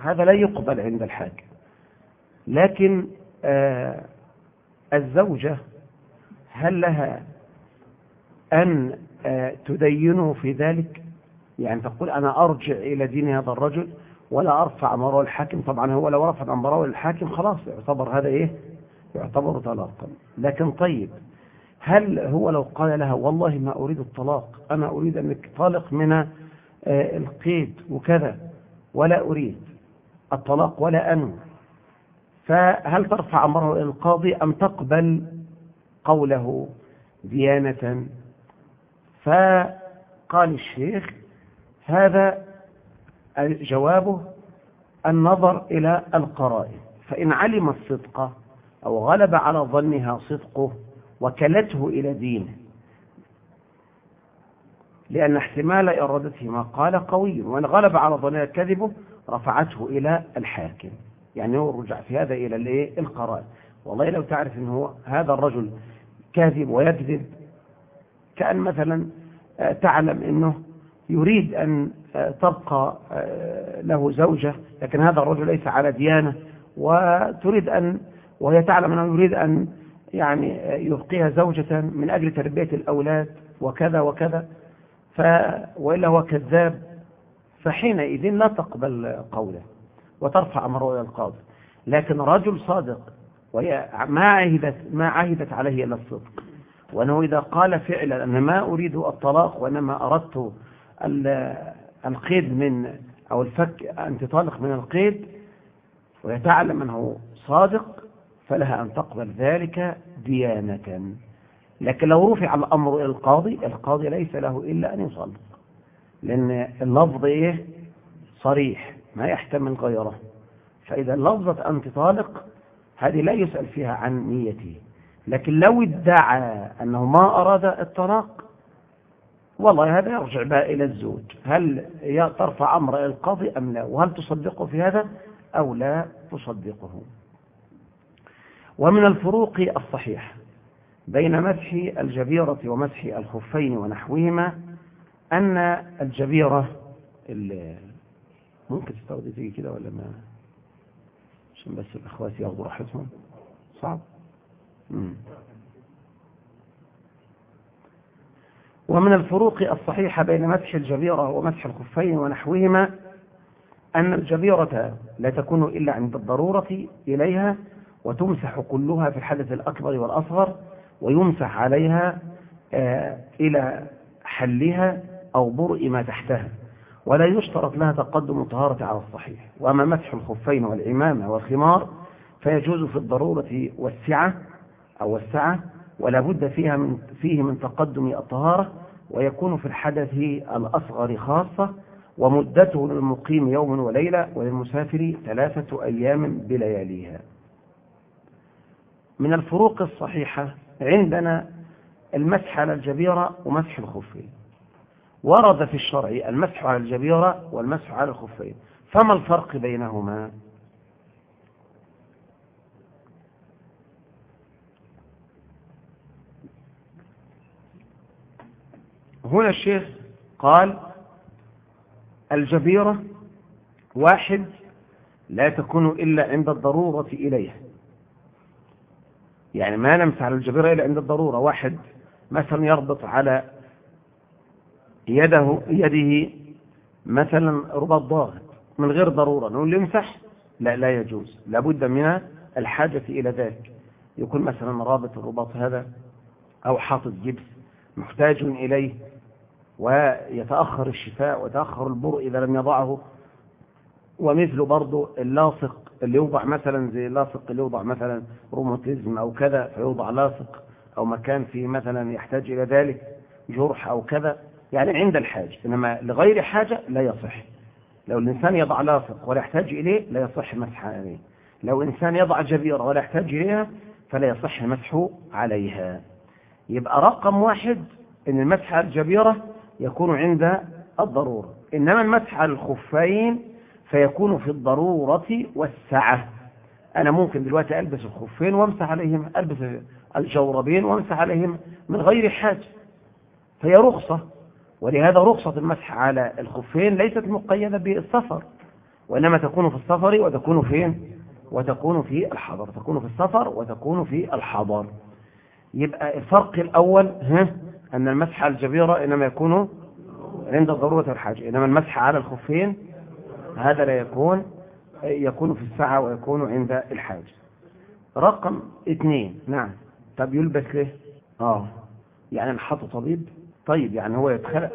هذا لا يقبل عند الحاكم. لكن الزوجة هل لها أن تدينه في ذلك؟ يعني تقول أنا أرجع إلى دين هذا الرجل ولا أرفع أمره الحاكم. طبعا هو لو رفع أمره الحاكم خلاص يعتبر هذا إيه؟ يعتبر طلاقا. لكن طيب، هل هو لو قال لها والله ما أريد الطلاق، أنا أريد أنك طالق من القيد وكذا، ولا أريد الطلاق ولا أنوي، فهل ترفع أمره إلى القاضي أم تقبل قوله ديانة؟ فقال الشيخ هذا جوابه النظر إلى القرائن، فإن علم الصدق أو غلب على ظنها صدقه وكلته إلى دينه، لأن احتمال إرادته ما قال قوي، وإن غلب على ظنها كذبه رفعته إلى الحاكم. يعني هو رجع في هذا إلى القرائن. والله لو تعرف أنه هذا الرجل كاذب ويكذب، كأن مثلا تعلم أنه يريد أن تبقى له زوجة، لكن هذا الرجل ليس على ديانة، وتريد أن، وهي تعلم أنه يريد أن يعني يبقيها زوجة من أجل تربية الأولاد وكذا وكذا، وإلا هو كذاب، فحينئذ لا تقبل قوله وترفع أمره إلى القاضي. لكن رجل صادق ما عهدت عليه إلا الصدق، وأنه إذا قال فعلا أنا ما أريد الطلاق وإنما أردت القيد من أو الفك، أنت طالق من القيد، ويتعلم أنه صادق، فلها أن تقبل ذلك ديانة. لكن لو رفع الأمر إلى القاضي ليس له إلا أن يصدق، لأن اللفظ صريح ما يحتمل غيره. فإذا لفظة أنت طالق هذه لا يسأل فيها عن نيته. لكن لو ادعى أنه ما أراد الطلاق، والله هذا يرجع بقى إلى الزوج، هل ترفع أمر إلى القاضي أم لا، وهل تصدقه في هذا أو لا تصدقه. ومن الفروق الصحيحة بين مسح الجبيرة ومسح الخفين ونحوهما أن الجبيرة ممكن تستخدم فيه كده ولا ما، عشان بس الأخوات ياخذوا راحتهم صعب. ومن الفروق الصحيحة بين مسح الجبيرة ومسح الخفين ونحوهما أن الجبيرة لا تكون إلا عند الضرورة إليها، وتمسح كلها في الحدث الأكبر والأصغر، ويمسح عليها إلى حلها أو برء ما تحتها، ولا يشترط لها تقدم الطهارة على الصحيح. وأما مسح الخفين والعمامة والخمار فيجوز في الضرورة والسعة، ولا بد فيه من تقدم الطهارة، ويكون في الحدث الأصغر خاصة، ومدته للمقيم يوم وليلة، وللمسافر 3 أيام بلياليها. من الفروق الصحيحة عندنا المسح على الجبيرة ومسح الخفين. ورد في الشرع المسح على الجبيرة والمسح على الخفين، فما الفرق بينهما؟ هنا الشيخ قال الجبيرة واحد لا تكون إلا عند الضرورة إليها، يعني ما نمسح على الجبيرة إلا عند الضرورة. واحد مثلا يربط على يده مثلا رباط ضاغط من غير ضرورة، نقول له امسح؟ لا يجوز، لابد من الحاجة إلى ذلك. يكون مثلا رابط الرباط هذا أو حاطط جبس محتاج إليه، ويتأخر الشفاء ويتأخر البرء إذا لم يضعه. ومثل برضو اللاصق اللي يوضع مثلا زي اللاصق اللي يوضع مثلا روماتيزم أو كذا، فيوضع لاصق أو مكان فيه مثلا يحتاج إلى ذلك جرح أو كذا، يعني عند الحاجة. إنما لغير حاجة لا يصح. لو الإنسان يضع لاصق ولا يحتاج إليه لا يصح مسح عليه. لو إنسان يضع جبيرة ولا يحتاج إليها فلا يصح المسح عليها. يبقى رقم واحد إن المسح على الجبيرة يكون عند الضرورة، إنما المسح على الخفين فيكون في الضرورة والسعة. أنا ممكن دلوقتي ألبس الخفين وامسح عليهم، ألبس الجوربين وامسح عليهم من غير حاجة، فهي رخصة. ولهذا رخصة المسح على الخفين ليست مقيدة بالسفر، وإنما تكون في السفر وتكون فين؟ وتكون في الحضر. تكون في السفر وتكون في الحضر. يبقى الفرق الأول أن المسح على الجبيرة إنما يكون عند الضرورة والحاجة، إنما المسح على الخفين هذا لا يكون في الساعة ويكون عند الحاجة. رقم 2. نعم. طب يلبس ليه؟ يعني نحطه طبيب؟ طيب يعني هو يتخلق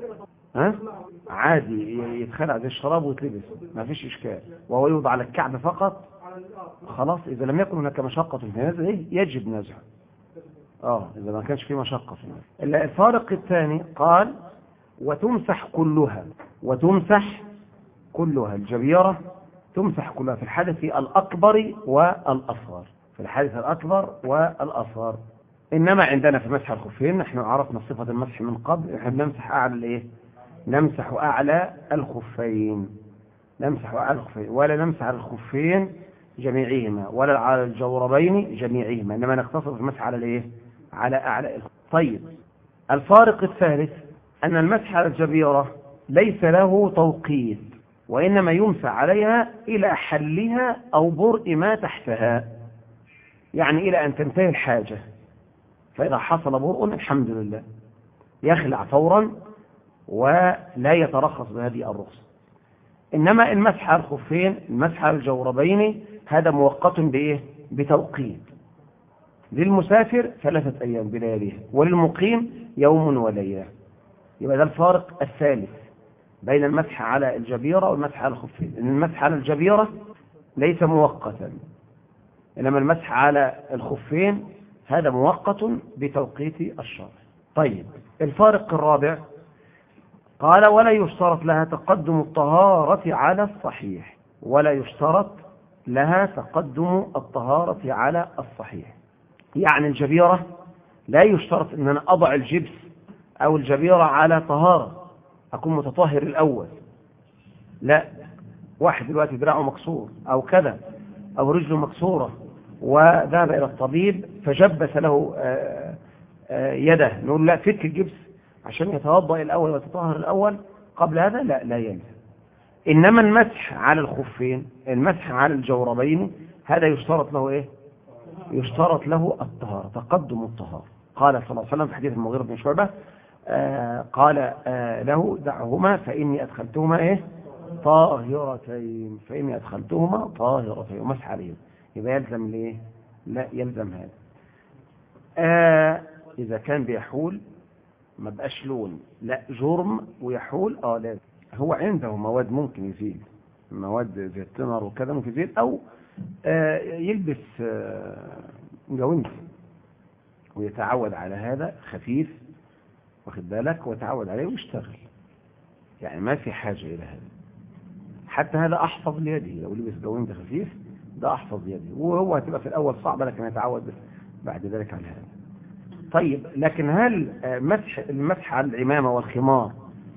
عادي، يتخلق زي الشراب ويتلبس، ما فيش إشكال، وهو يوضع على الكعب فقط خلاص. إذا لم يكن هناك مشقة في نزعه يجب نزعه. إذا ما كانش فيه مشقة في نزعه. الفارق الثاني قال وتمسح كلها. وتمسح كلها الجبيرة تمسح كلها في الحدث الأكبر والأصغر. في الحدث الأكبر والأصغر. إنما عندنا في مسح الخفين نحن عرفنا صفة المسح من قبل، نحن نمسح أعلى نمسح أعلى الخفين. نمسح أعلى الخفين، ولا نمسح على الخفين جميعهما ولا على الجوربين جميعهما، إنما نقتصر في المسح على على أعلى الخفين. طيب الفارق الثالث أن المسح على الجبيرة ليس له توقيت، وإنما يمسح عليها إلى حلها أو برء ما تحتها، يعني إلى أن تنتهي الحاجة. فإذا حصل برء الحمد لله يخلع فورا ولا يترخص بهذه الرخصة. إنما المسح على الخفين، المسح على الجوربين، هذا مؤقت بتوقيت. للمسافر 3 أيام بلياليها، وللمقيم يوم وليلة. يبقى ده الفارق الثالث بين المسح على الجبيرة والمسح على الخفين. إن المسح على الجبيرة ليس مؤقتا، إنما المسح على الخفين هذا مؤقت بتوقيت الشرع. طيب الفارق الرابع قال ولا يشترط لها تقدم الطهارة على الصحيح. ولا يشترط لها تقدم الطهارة على الصحيح. يعني الجبيرة لا يشترط أن أنا أضع الجبس أو الجبيرة على طهارة أكون متطهر الأول. لا، واحد دلوقتي دراعه مكسور أو كذا أو رجله مكسورة وذهب إلى الطبيب فجبس له يده، نقول لا فك الجبس عشان يتوضأ الأول ويتطهر الأول قبل هذا؟ لا يلزم. إنما المسح على الخفين، المسح على الجوربين، هذا يشترط له يشترط له الطهارة، تقدم الطهارة. قال صلى الله عليه وسلم في حديث المغيرة بن شعبة قال له دعهما فإني أدخلتهما طاهرتين، فإني أدخلتهما طاهرتين، ومسح عليهم. يبقى يلزم ليه؟ لا يلزم هذا. إذا كان بيحول ما بقاش لون، لا جرم ويحول لازم. هو عنده مواد ممكن يزيل، مواد زي التمر وكذا ممكن يزيل، أو يلبس جوانتي ويتعود على هذا خفيف، واخد بالك، ويتعود عليه ويشتغل. يعني ما في حاجة إلى هذا. حتى هذا أحفظ ليده، لو لبس جوانتي خفيف ده أحفظ ليده، وهو هتبقى في الأول صعبة لكن يتعود بعد ذلك على هذا. طيب لكن هل المسح على العمامة والخمار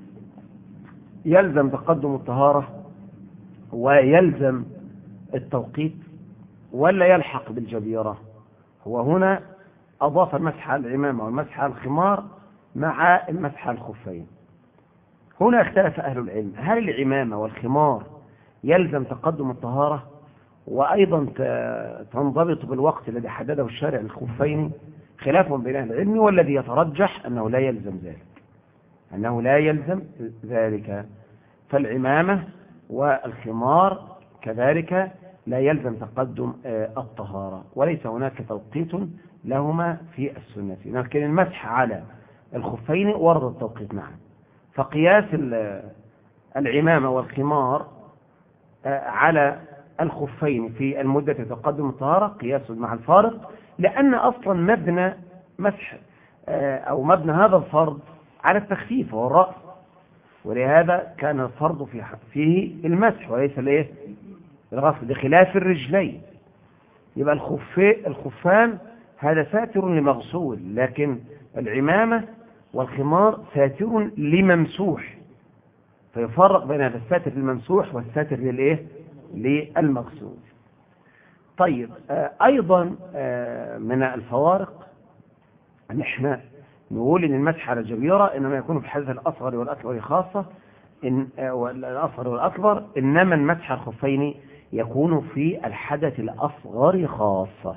يلزم تقدم الطهارة ويلزم التوقيت ولا يلحق بالجبيرة؟ هو هنا أضاف المسح على العمامة والمسح على الخمار مع المسح على الخفين. هنا اختلف أهل العلم، هل العمامة والخمار يلزم تقدم الطهارة وأيضا تنضبط بالوقت الذي حدده الشارع للخفين؟ خلاف بين أهل العلم، والذي يترجح أنه لا يلزم ذلك، أنه لا يلزم ذلك. فالعمامة والخمار كذلك لا يلزم تقدم الطهارة، وليس هناك توقيت لهما في السنة. لكن المسح على الخفين ورد التوقيت معا. فقياس العمامة والخمار على الخفين في المدة تقدم الطهارة قياس مع الفارق، لأن أصلا مبنى مسح أو مبنى هذا الفرض على التخفيف والرأس، ولهذا كان الفرض فيه المسح وليس الغسل، بخلاف الرجلين. يبقى الخفان هذا ساتر لمغسول، لكن العمامة والخمار ساتر لممسوح، فيفرق بين هذا الساتر للممسوح والساتر للمغسول. طيب أيضا من الفوارق أن احنا نقول إن المسح على الجبيرة إنما يكون في الحدث الأصغر والأكبر خاصة، الأصغر والأكبر، إنما المسح الخفين يكون في الحدث الأصغر خاصة.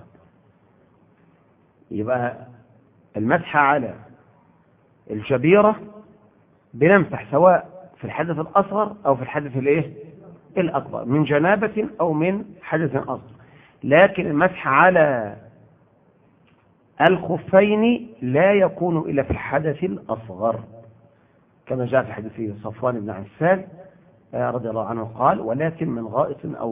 يبقى المسح على الجبيرة بنمسح سواء في الحدث الأصغر أو في الحدث الأكبر، من جنابة أو من حدث أصغر. لكن المسح على الخفين لا يكون إلا في الحدث الأصغر، كما جاء في حديث صفوان بن عسال رضي الله عنه قال: ولكن من غائط أو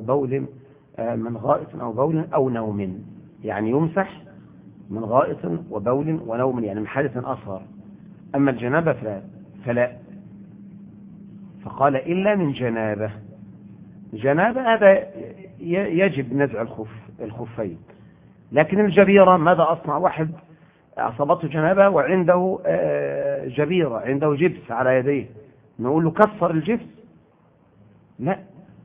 بول أو نوم. يعني يمسح من غائط وبول ونوم، يعني من حدث أصغر. أما الجنابة فلا. فقال: إلا من جنابة. جنابة هذا يجب نزع الخفين. لكن الجبيرة ماذا أصنع؟ واحد أصابته جنابة وعنده جبيرة، عنده جبس على يديه، نقول له كسر الجبس؟ لا.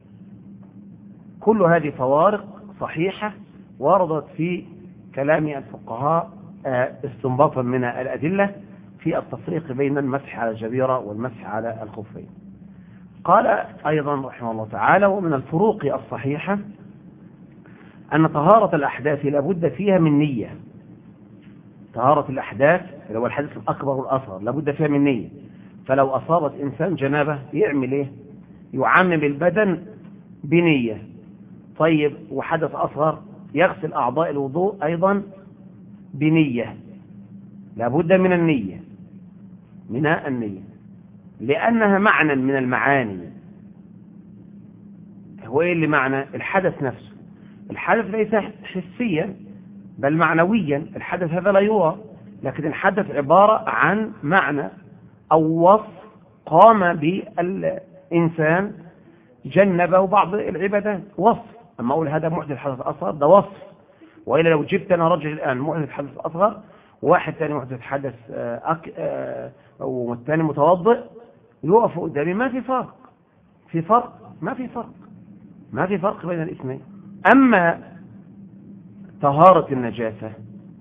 كل هذه فوارق صحيحة وردت في كلام الفقهاء استنباطا من الأدلة في التفريق بين المسح على الجبيرة والمسح على الخفين. قال أيضا رحمه الله تعالى: ومن الفروق الصحيحة أن طهارة الأحداث لابد فيها من نية. طهارة الأحداث اللي هو الحدث الأكبر والأصغر لابد فيها من نية. فلو أصابت إنسان جنابة يعمل إيه؟ يعمم البدن بنية. طيب، وحدث أصغر يغسل أعضاء الوضوء أيضا بنية. لابد من النية، لأنها معنى من المعاني. هو إيه اللي معنى؟ الحدث نفسه. الحدث ليس حسيا بل معنويا. الحدث هذا لا يرى، لكن الحدث عبارة عن معنى أو وصف قام بالإنسان جنبه بعض العبادات، وصف. أما أقول هذا محدث حدث أصغر، ده وصف. وإلا لو جبت أنا رجل الآن محدث حدث أصغر، واحد ثاني محدث حدث والثاني متوضئ، يقف قدامي، ما في فرق. ما في فرق بين الاثنين. أما طهارة النجاسة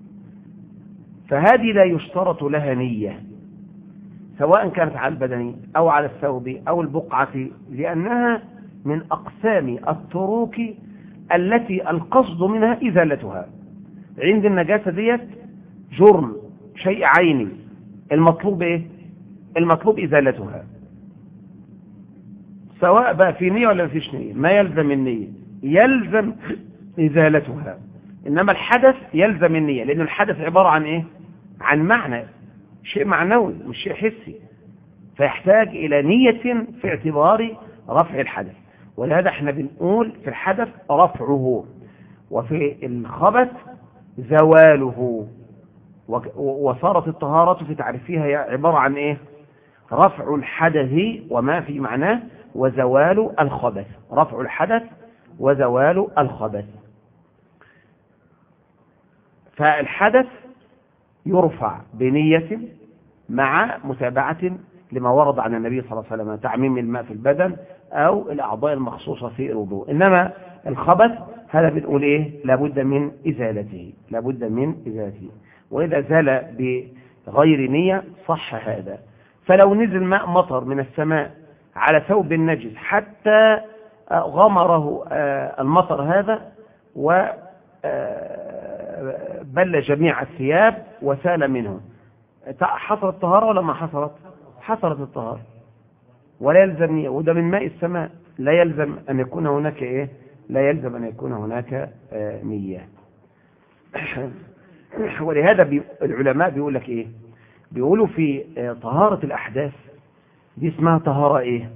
فهذه لا يشترط لها نية، سواء كانت على البدن أو على الثوب أو البقعة، لأنها من أقسام التروك التي القصد منها إزالتها. عند النجاسة ديت جرم، شيء عيني، المطلوب إيه؟ المطلوب إزالتها، سواء بقى في نية ولا فيش نية. ما يلزم النية، يلزم إزالتها. إنما الحدث يلزم النية، لأن الحدث عبارة عن إيه؟ عن معنى، شيء معنوي مش شيء حسي، فيحتاج إلى نية في اعتبار رفع الحدث. ولهذا احنا بنقول في الحدث رفعه، وفي الخبث زواله. وصارت الطهارة في تعريفها عبارة عن إيه؟ رفع الحدث وما في معناه وزوال الخبث. رفع الحدث وزوال الخبث. فالحدث يرفع بنية مع متابعة لما ورد عن النبي صلى الله عليه وسلم، تعميم الماء في البدن أو الأعضاء المخصوصة في الوضوء. إنما الخبث هذا بنقول إيه؟ لابد من إزالته. وإذا زال بغير نية صح هذا. فلو نزل ماء مطر من السماء على ثوب النجس حتى غمره المطر هذا وبل جميع الثياب وسال منه، حصلت الطهارة ولا ما حصلت؟ حصلت الطهارة، ولا يلزم نية. وده من ماء السماء، لا يلزم أن يكون هناك إيه؟ لا يلزم أن يكون هناك نية. ولهذا العلماء بيقول لك إيه؟ بيقولوا في طهارة الأحداث دي اسمها طهارة إيه؟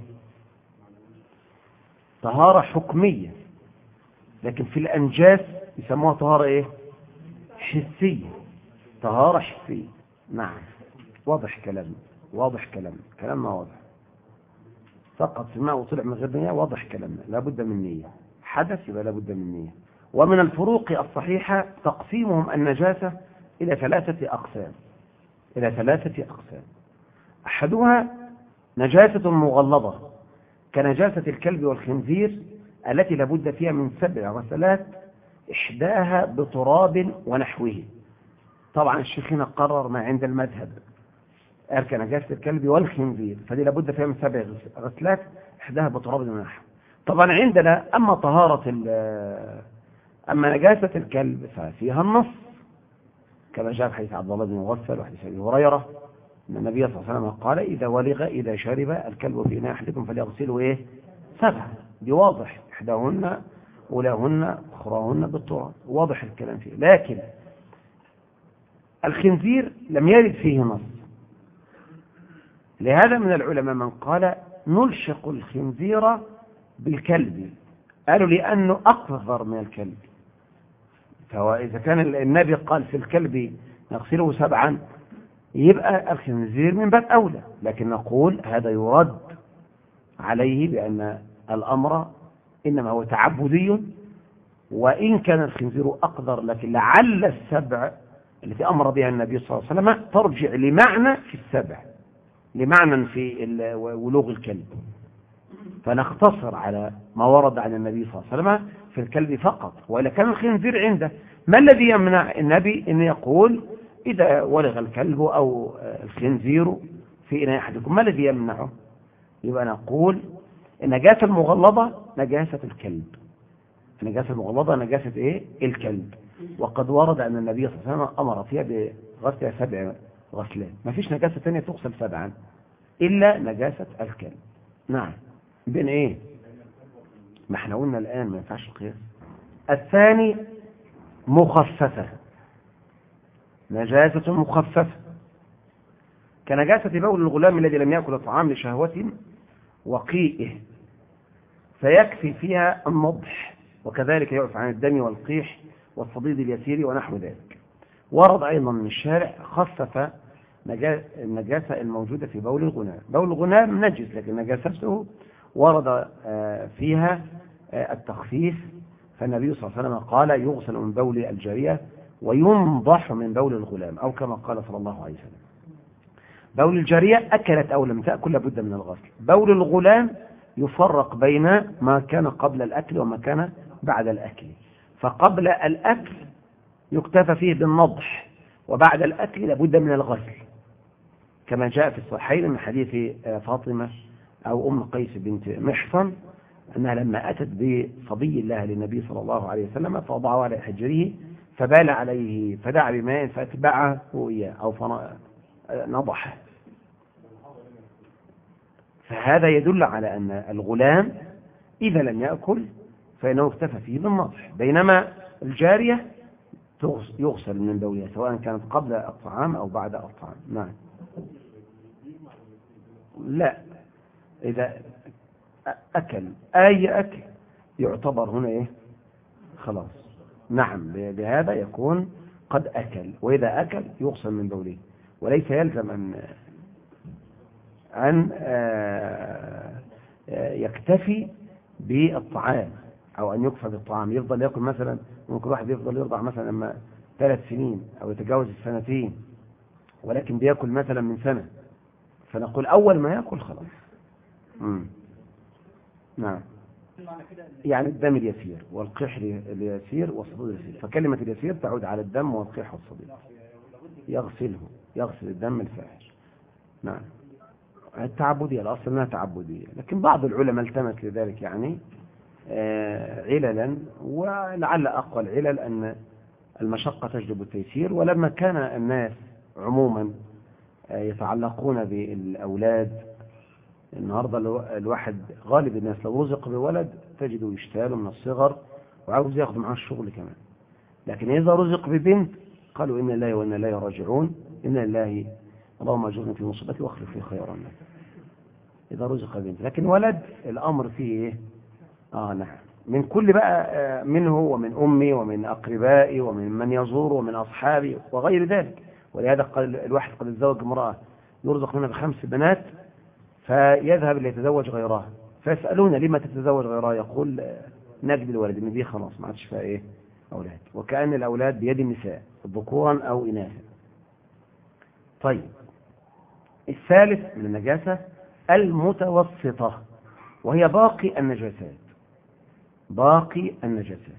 طهارة حكمية. لكن في الأنجاس يسموها طهارة إيه؟ حسية. طهارة حسية. نعم، واضح كلامنا واضح. فقط في الماء وطلع من غير نية، واضح كلامنا، لابد من نية. حدث يبقى لابد من نية. ومن الفروق الصحيحة تقسيمهم النجاسة إلى ثلاثة أقسام. أحدها نجاسة مغلظة كنجاسة الكلب والخنزير التي لابد فيها من 7 غسلات، إحداها بتراب ونحوه. طبعا الشيخ هنا قرر ما عند المذهب، قال كنجاسة الكلب والخنزير، فدي لابد فيها من 7 غسلات، إحداها بتراب ونحو. طبعا عندنا أما نجاسة الكلب ففيها النص، كما جاء في حديث عبد الله بن مغفل وحديث أبي هريرة أن النبي صلى الله عليه وسلم قال إذا شرب الكلب في إناء أحدكم فليغسله 7. دي واضح، إحداهن أولاهن أخراهن بالتراب، واضح الكلام فيه. لكن الخنزير لم يرد فيه نص، لهذا من العلماء من قال نلشق الخنزير بالكلب، قالوا لأنه أقذر من الكلب، فهو إذا كان النبي قال في الكلب نغسله 7 يبقى الخنزير من باب أولى. لكن نقول هذا يرد عليه بأن الأمر إنما هو تعبدي، وإن كان الخنزير أقدر لكن لعل 7 التي أمر بها النبي صلى الله عليه وسلم ترجع لمعنى في 7، لمعنى في ولوغ الكلب، فنختصر على ما ورد عن النبي صلى الله عليه وسلم في الكلب فقط. وإذا كان الخنزير عنده، ما الذي يمنع النبي أن يقول إذا ولغ الكلب أو الخنزير في إناء أحدكم، ما الذي يمنعه؟ يبقى نقول النجاسة المغلظة نجاسة الكلب، النجاسة المغلظة نجاسة الكلب، وقد ورد أن النبي صلى الله عليه وسلم أمر فيها بغسلها 7 غسلات، ما فيش نجاسة ثانية تغسل 7 إلا نجاسة الكلب. نعم. بين ما احنا قلنا الآن ما ينفعش القياس. الثاني مخففة، نجاسة مخففة كنجاسة بول الغلام الذي لم يأكل الطعام لشهوة وقيئه، فيكفي فيها النضح، وكذلك يعفى عن الدم والقيح والصديد اليسير ونحو ذلك. ورد أيضا من الشارع خفف النجاسة الموجودة في بول الغلام. بول الغلام نجس لكن نجاسته ورد فيها التخفيف، فالنبي صلى الله عليه وسلم قال يغسل من بول الجارية وينضح من بول الغلام، أو كما قال صلى الله عليه وسلم. بول الجارية أكلت أو لم تأكل لابد من الغسل. بول الغلام يفرق بين ما كان قبل الأكل وما كان بعد الأكل، فقبل الأكل يكتفى فيه بالنضح، وبعد الأكل لابد من الغسل، كما جاء في الصحيحين من حديث فاطمة أو أم قيس بنت محصن أنها لما أتت بصبي الله للنبي صلى الله عليه وسلم فوضعه على حجره فبال عليه فدعا بماء فاتبعه إياه أو نضحه، فهذا يدل على أن الغلام إذا لم يأكل فإنه اكتفى فيه بالنضح، بينما الجارية يغسل من بولها سواء كانت قبل الطعام أو بعد الطعام. نعم. لا، إذا أكل أي أكل يعتبر هنا خلاص. نعم، بهذا يكون قد أكل، وإذا أكل يغسل من بوله، وليس يلزم أن يكتفي بالطعام أو أن يكفى بالطعام، يفضل يأكل مثلا. ممكن واحد يفضل يرضع مثلا لما 3 سنين أو يتجاوز 2 ولكن بيأكل مثلا من 1 سنة، فنقول أول ما يأكل خلاص. نعم، يعني الدم اليسير والقيح اليسير والصديد اليسير، فكلمة اليسير تعود على الدم والقيح والصديد. يغسل الدم الفاحش. نعم، التعبدية الأصل أنها تعبدية، لكن بعض العلماء التمس لذلك عللا، ولعل أقوى العلل أن المشقة تجلب التيسير. ولما كان الناس عموما يتعلقون بالأولاد، النهاردة الواحد غالب الناس لو رزق بولد تجده يشتاله من الصغر وعاوز ياخذ معاه الشغل كمان، لكن إذا رزق ببنت قالوا إن الله وإن الله راجعون، إن الله اللهم اجرني في مصيبتي واخلف لي خيرا منها. إذا رزق بنت، لكن ولد الأمر فيه نعم، من كل بقى، منه ومن أمي ومن أقربائي ومن من يزور ومن أصحابي وغير ذلك. ولهذا قال الواحد قد يتزوج امرأة يرزق منها ب5 بنات فيذهب ليتزوج غيرها، فيسألون لما تتزوج غيرها، يقول نجد الولد من دي خلاص ما عادش فيها أولاد، وكأن الأولاد بيد النساء ذكورا أو إناثا. طيب، الثالث من النجاسة المتوسطة، وهي باقي النجاسات،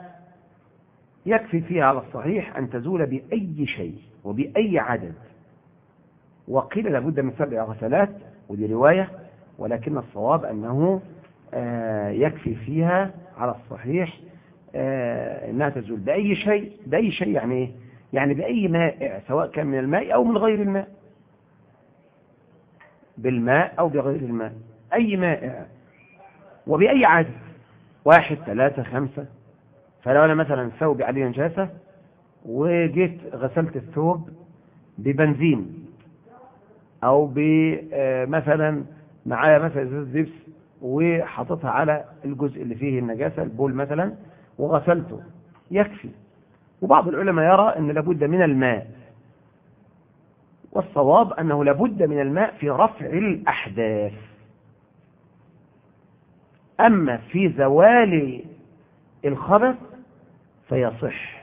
ويكفي فيها على الصحيح أن تزول بأي شيء وبأي عدد، وقيل لابد من 7 غسلات، ودي رواية، ولكن الصواب أنه يكفي فيها على الصحيح أنها تزول بأي شيء يعني إيه؟ يعني بأي مائع، سواء كان من الماء أو من غير الماء، بالماء أو بغير الماء، أي مائع، وبأي عدد، 1 3 5. فلو أنا مثلا ثوبي عليه نجاسة وجيت غسلت الثوب ببنزين، أو مثلا معايا مثلا ازازة زبس وحطيتها على الجزء اللي فيه النجاسة، البول مثلا، وغسلته، يكفي. وبعض العلماء يرى أن لابد من الماء، والصواب أنه لابد من الماء في رفع الأحداث. أما في زوال الخبث فيصح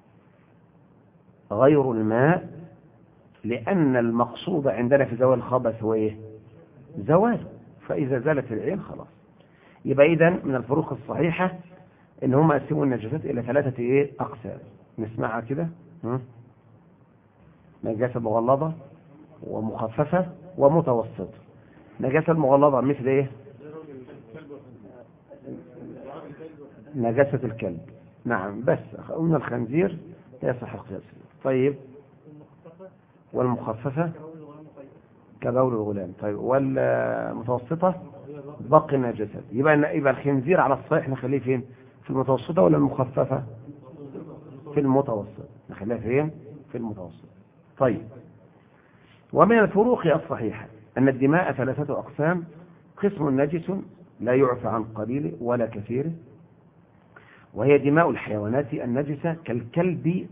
غير الماء، لأن المقصود عندنا في زوال الخبث هو إيه؟ زواله. فإذا زالت العين خلاص. يبقى إذن من الفروق الصحيحة إن هم قسموا النجاسات إلى 3 أقسام. نسمعها كده: نجاسة مغلظة ومخففة ومتوسطة. نجاسة المغلظة مثل إيه؟ نجاسة الكلب، نعم، بس قلنا الخنزير لا يصح القياس. طيب، والمخففة كبول الغلام. طيب، والمتوسطة باقي النجاسات. يبقى الخنزير على الصحيح نخليه فين؟ في المتوسطة ولا المخففة؟ في المتوسط، نخليها فين؟ في المتوسط. طيب، ومن الفروق الصحيحة أن الدماء 3 أقسام: قسم نجس لا يعفى عن قليله ولا كثيره، وهي دماء الحيوانات النجسة كالكلب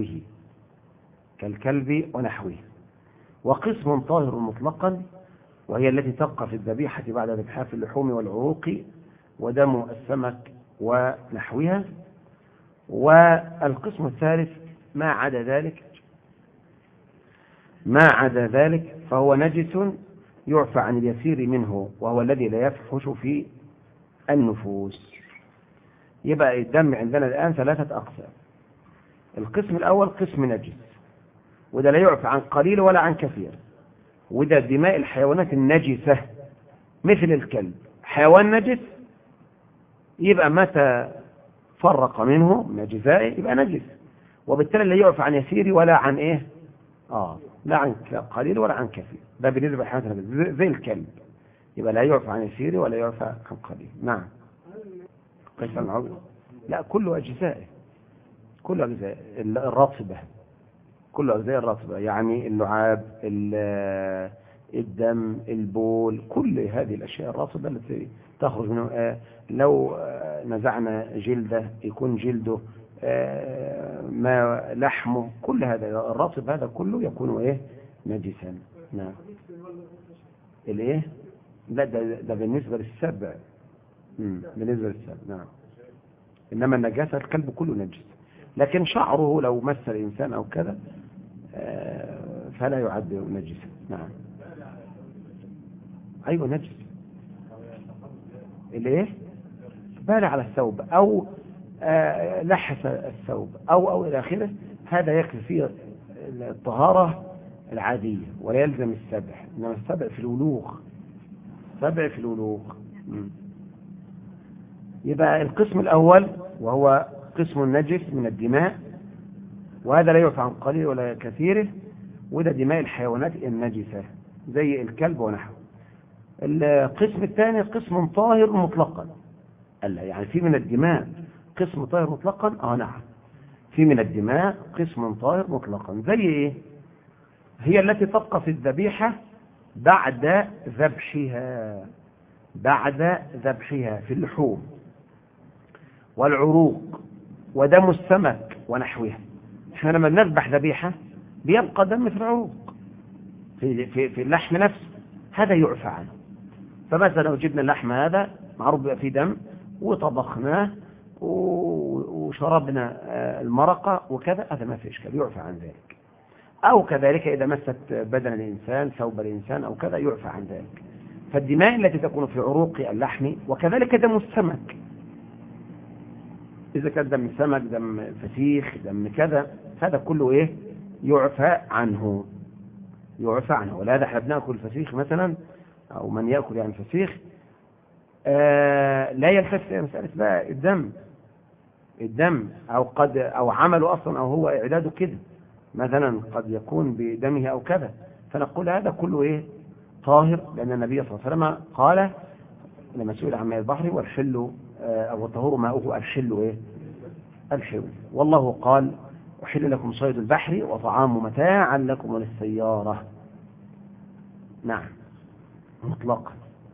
ونحوه. وقسم طاهر مطلقا، وهي التي تبقى في الذبيحة بعد ذبحها في اللحوم والعروق ودم السمك ونحوها. والقسم الثالث ما عدا ذلك فهو نجس يعفى عن اليسير منه، وهو الذي لا يفحش في النفوس. يبقى الدم عندنا الآن 3 أقسام. القسم الأول قسم نجس، وده لا يعفى عن قليل ولا عن كثير، وده دماء الحيوانات النجسة مثل الكلب، حيوان نجس، يبقى متى فرق منه من أجزائه يبقى نجس، وبالتالي لا يعفى عن يسير ولا عن إيه؟ لا عن قليل ولا عن كثير. ده بالنسبة للحيوانات النجسة زي الكلب، يبقى لا يعفى عن يسير ولا يعفى عن قليل. نعم. قيس العظم لا، كله أجزائه، كل أجزاء الرطبة، كل أجزاء الرطبة، يعني اللعاب، الدم، البول، كل هذه الأشياء الرطبة التي تخرج منه. لو نزعنا جلده يكون جلده ما لحمه، كل هذا الرطب هذا كله يكون إيه؟ نجسا. نعم. الإيه؟ لا، ده بالنسبة للسبع. بالنسبة للسبع، نعم. إنما النجاسة الكلب كله نجس، لكن شعره لو مس الإنسان أو كذا فلا يعد نجسا. نعم. أيوة نجس. الإيه؟ بال على الثوب أو لحس الثوب أو إلى آخره، هذا يكفي فيه الطهارة العادية ولا يلزم السبع، إنما السبع في الولوغ، سبع في الولوغ. يبقى القسم الأول وهو قسم النجس من الدماء، وهذا لا يعفى عن قليل ولا كثيره، وده دماء الحيوانات النجسة زي الكلب ونحوه. القسم الثاني قسم طاهر مطلقا. يعني في من الدماء قسم طاهر مطلقا. نعم، في من الدماء قسم طاهر مطلقا. زي ايه؟ هي التي تبقى في الذبيحة بعد ذبحها في اللحوم والعروق ودم السمك ونحوها. احنا لما بنذبح ذبيحة بيبقى دم في العروق، في اللحم نفسه، هذا يعفى عنه. فمثلا لو جبنا اللحم هذا معروف بقى فيه دم وطبخناه وشربنا المرقة وكذا، هذا ما فيه إشكال، يعفى عن ذلك. أو كذلك إذا مست بدن الإنسان، ثوب الإنسان أو كذا، يعفى عن ذلك. فالدماء التي تكون في عروق اللحم، وكذلك دم السمك، إذا كان دم سمك، دم فسيخ، دم كذا، هذا كله إيه؟ يعفى عنه. يعفى عنه. ولهذا احنا بناكل الفسيخ مثلا، أو من يأكل يعني الفسيخ لا يلتفت إلى مسألة بقى الدم أو عمله أصلا، أو هو إعداده كده مثلا قد يكون بدمه أو كذا، فنقول هذا كله إيه طاهر، لأن النبي صلى الله عليه وسلم قال لما سئل عن ماء البحر والحل أو الطهور ماؤه الحل إيه الحل، والله قال أحل لكم صيد البحر وطعام متاعا لكم وللسيارة. نعم مطلقا.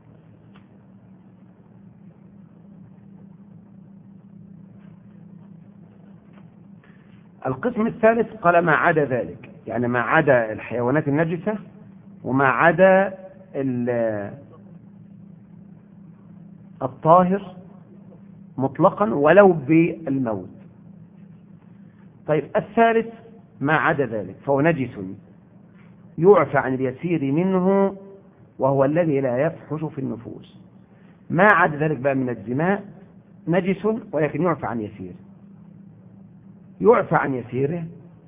القسم الثالث قال ما عدا ذلك، يعني ما عدا الحيوانات النجسة وما عدا الطاهر مطلقا ولو بالموت. طيب الثالث ما عدا ذلك فهو نجس يعفى عن اليسير منه وهو الذي لا يفحش في النفوس. ما عدا ذلك بقى من الدماء نجس ولكن يعفى عن يسير. يعفى عن يسيره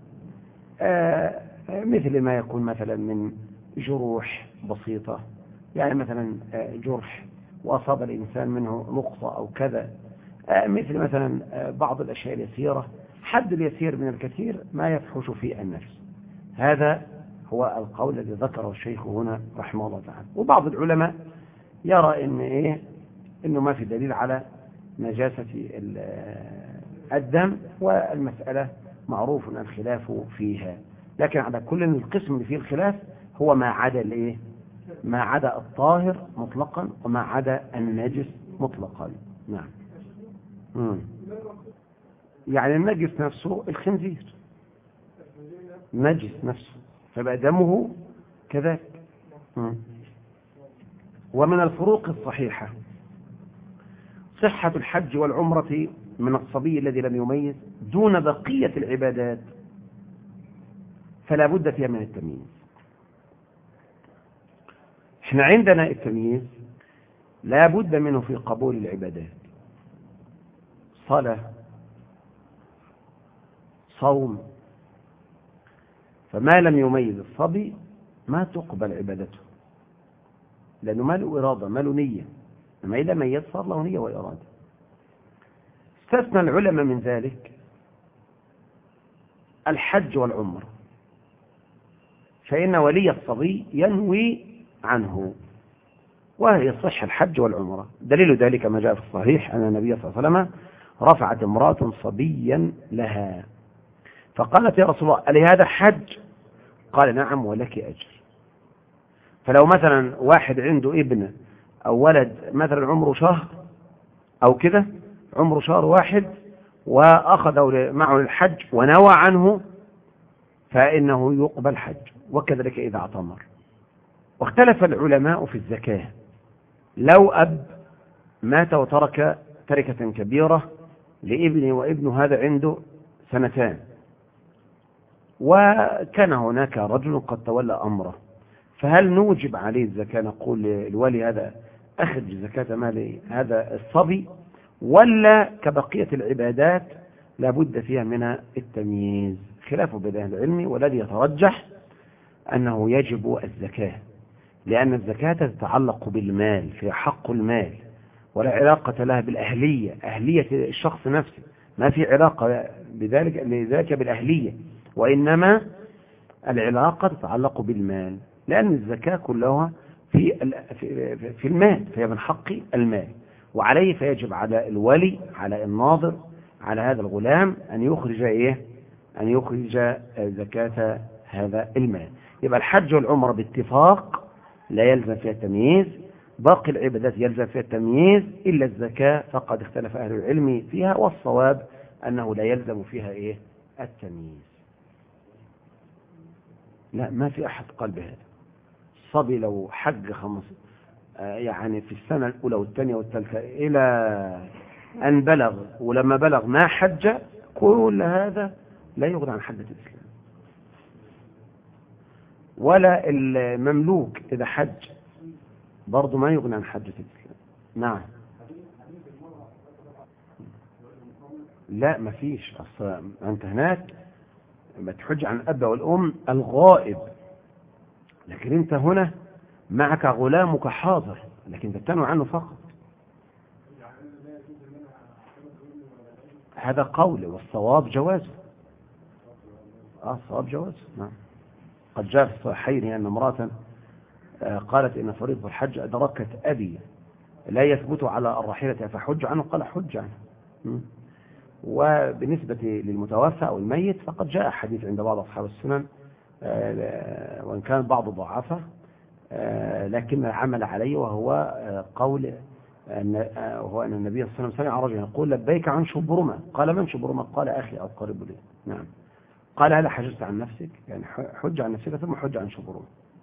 مثل ما يكون مثلا من جروح بسيطة، يعني مثلا جرح وأصاب الإنسان منه نقطة أو كذا، مثل مثلا بعض الأشياء اليسيرة. حد اليسير من الكثير ما يفحش في النفس. هذا هو القول الذي ذكره الشيخ هنا رحمه الله تعالى. وبعض العلماء يرى إنه ما في دليل على نجاسة الدم، والمسألة معروف الخلاف فيها، لكن على كل القسم اللي فيه الخلاف هو ما عدا ما عدا الطاهر مطلقا وما عدا النجس مطلقا. نعم. يعني النجس نفسه الخنزير نجس نفسه فبقى دمه كذلك. ومن الفروق الصحيحة صحة الحج والعمرة من الصبي الذي لم يميز دون بقية العبادات، فلا بد فيها من التمييز. احنا عندنا التمييز لا بد منه في قبول العبادات، صلاة صوم، فما لم يميز الصبي ما تقبل عبادته، لأنه ما له إرادة ما له نية، أما إذا ميز صار له نية وإرادة. استثنى العلماء من ذلك الحج والعمر، فإن ولي الصبي ينوي عنه وهي صح الحج والعمرة. دليل ذلك ما جاء في الصحيح أن النبي صلى الله عليه وسلم رفعت امرأة صبيا لها فقالت يا رسول الله ألي هذا حج؟ قال نعم ولك أجر. فلو مثلا واحد عنده ابن أو ولد مثلا عمره شهر أو كده، عمره شهر واحد، وأخذه معه الحج ونوى عنه فإنه يقبل حج، وكذلك إذا اعتمر. واختلف العلماء في الزكاة. لو أب مات وترك تركة كبيرة لابنه وابنه هذا عنده 2 سنين، وكان هناك رجل قد تولى أمره، فهل نوجب عليه الزكاة؟ نقول للولي هذا أخذ زكاة مال هذا الصبي، ولا كبقية العبادات لابد فيها من التمييز؟ خلاف بين أهل العلم، والذي يترجح أنه يجب الزكاة، لأن الزكاة تتعلق بالمال، في حق المال، ولا علاقة لها بالأهلية، أهلية الشخص نفسه ما في علاقة لذلك بالأهلية، وإنما العلاقة تتعلق بالمال، لأن الزكاة كلها في المال، فهي من حق المال، وعليه فيجب على الولي على الناظر على هذا الغلام أن يخرج زكاة هذا المال. يبقى الحج والعمرة باتفاق لا يلزم فيها التمييز، باقي العبادات يلزم فيها التمييز إلا الزكاة فقد اختلف أهل العلم فيها، والصواب أنه لا يلزم فيها التمييز. لا، ما في أحد قال بهذا. الصبي لو حج يعني في السنة الأولى والثانية والثالثة إلى أن بلغ، ولما بلغ ما حج، كل هذا لا يغني عن حجة الإسلام. ولا المملوك إذا حج برضو ما يغني عن حجة الإسلام. نعم. لا ما فيش، أصلا أنت هناك ما تحج عن الأب والأم الغائب، لكن أنت هنا معك غلامك حاضر، لكن تبتنوا عنه فقط. هذا قول، والصواب جوازه. الصواب جوازه. نعم. قد جاء في الصحيحين أن امرأة قالت إن فريضة الحج أدركت أبي لا يثبت على الرحيلة فحج عنه، قال حج عنه. وبالنسبة للمتوفى أو الميت فقد جاء حديث عند بعض أصحاب السنن، وإن كان بعض ضعفه، لكن العمل عليه وهو قول وهو أن النبي صلى الله عليه وسلم سمع رجلا يقول لبيك عن شبرمة، قال من شبرمة؟ قال أخي أو قريب لي. نعم. قال هل حجزت عن نفسك؟ يعني حج عن نفسك ثم حج عن شبرمة.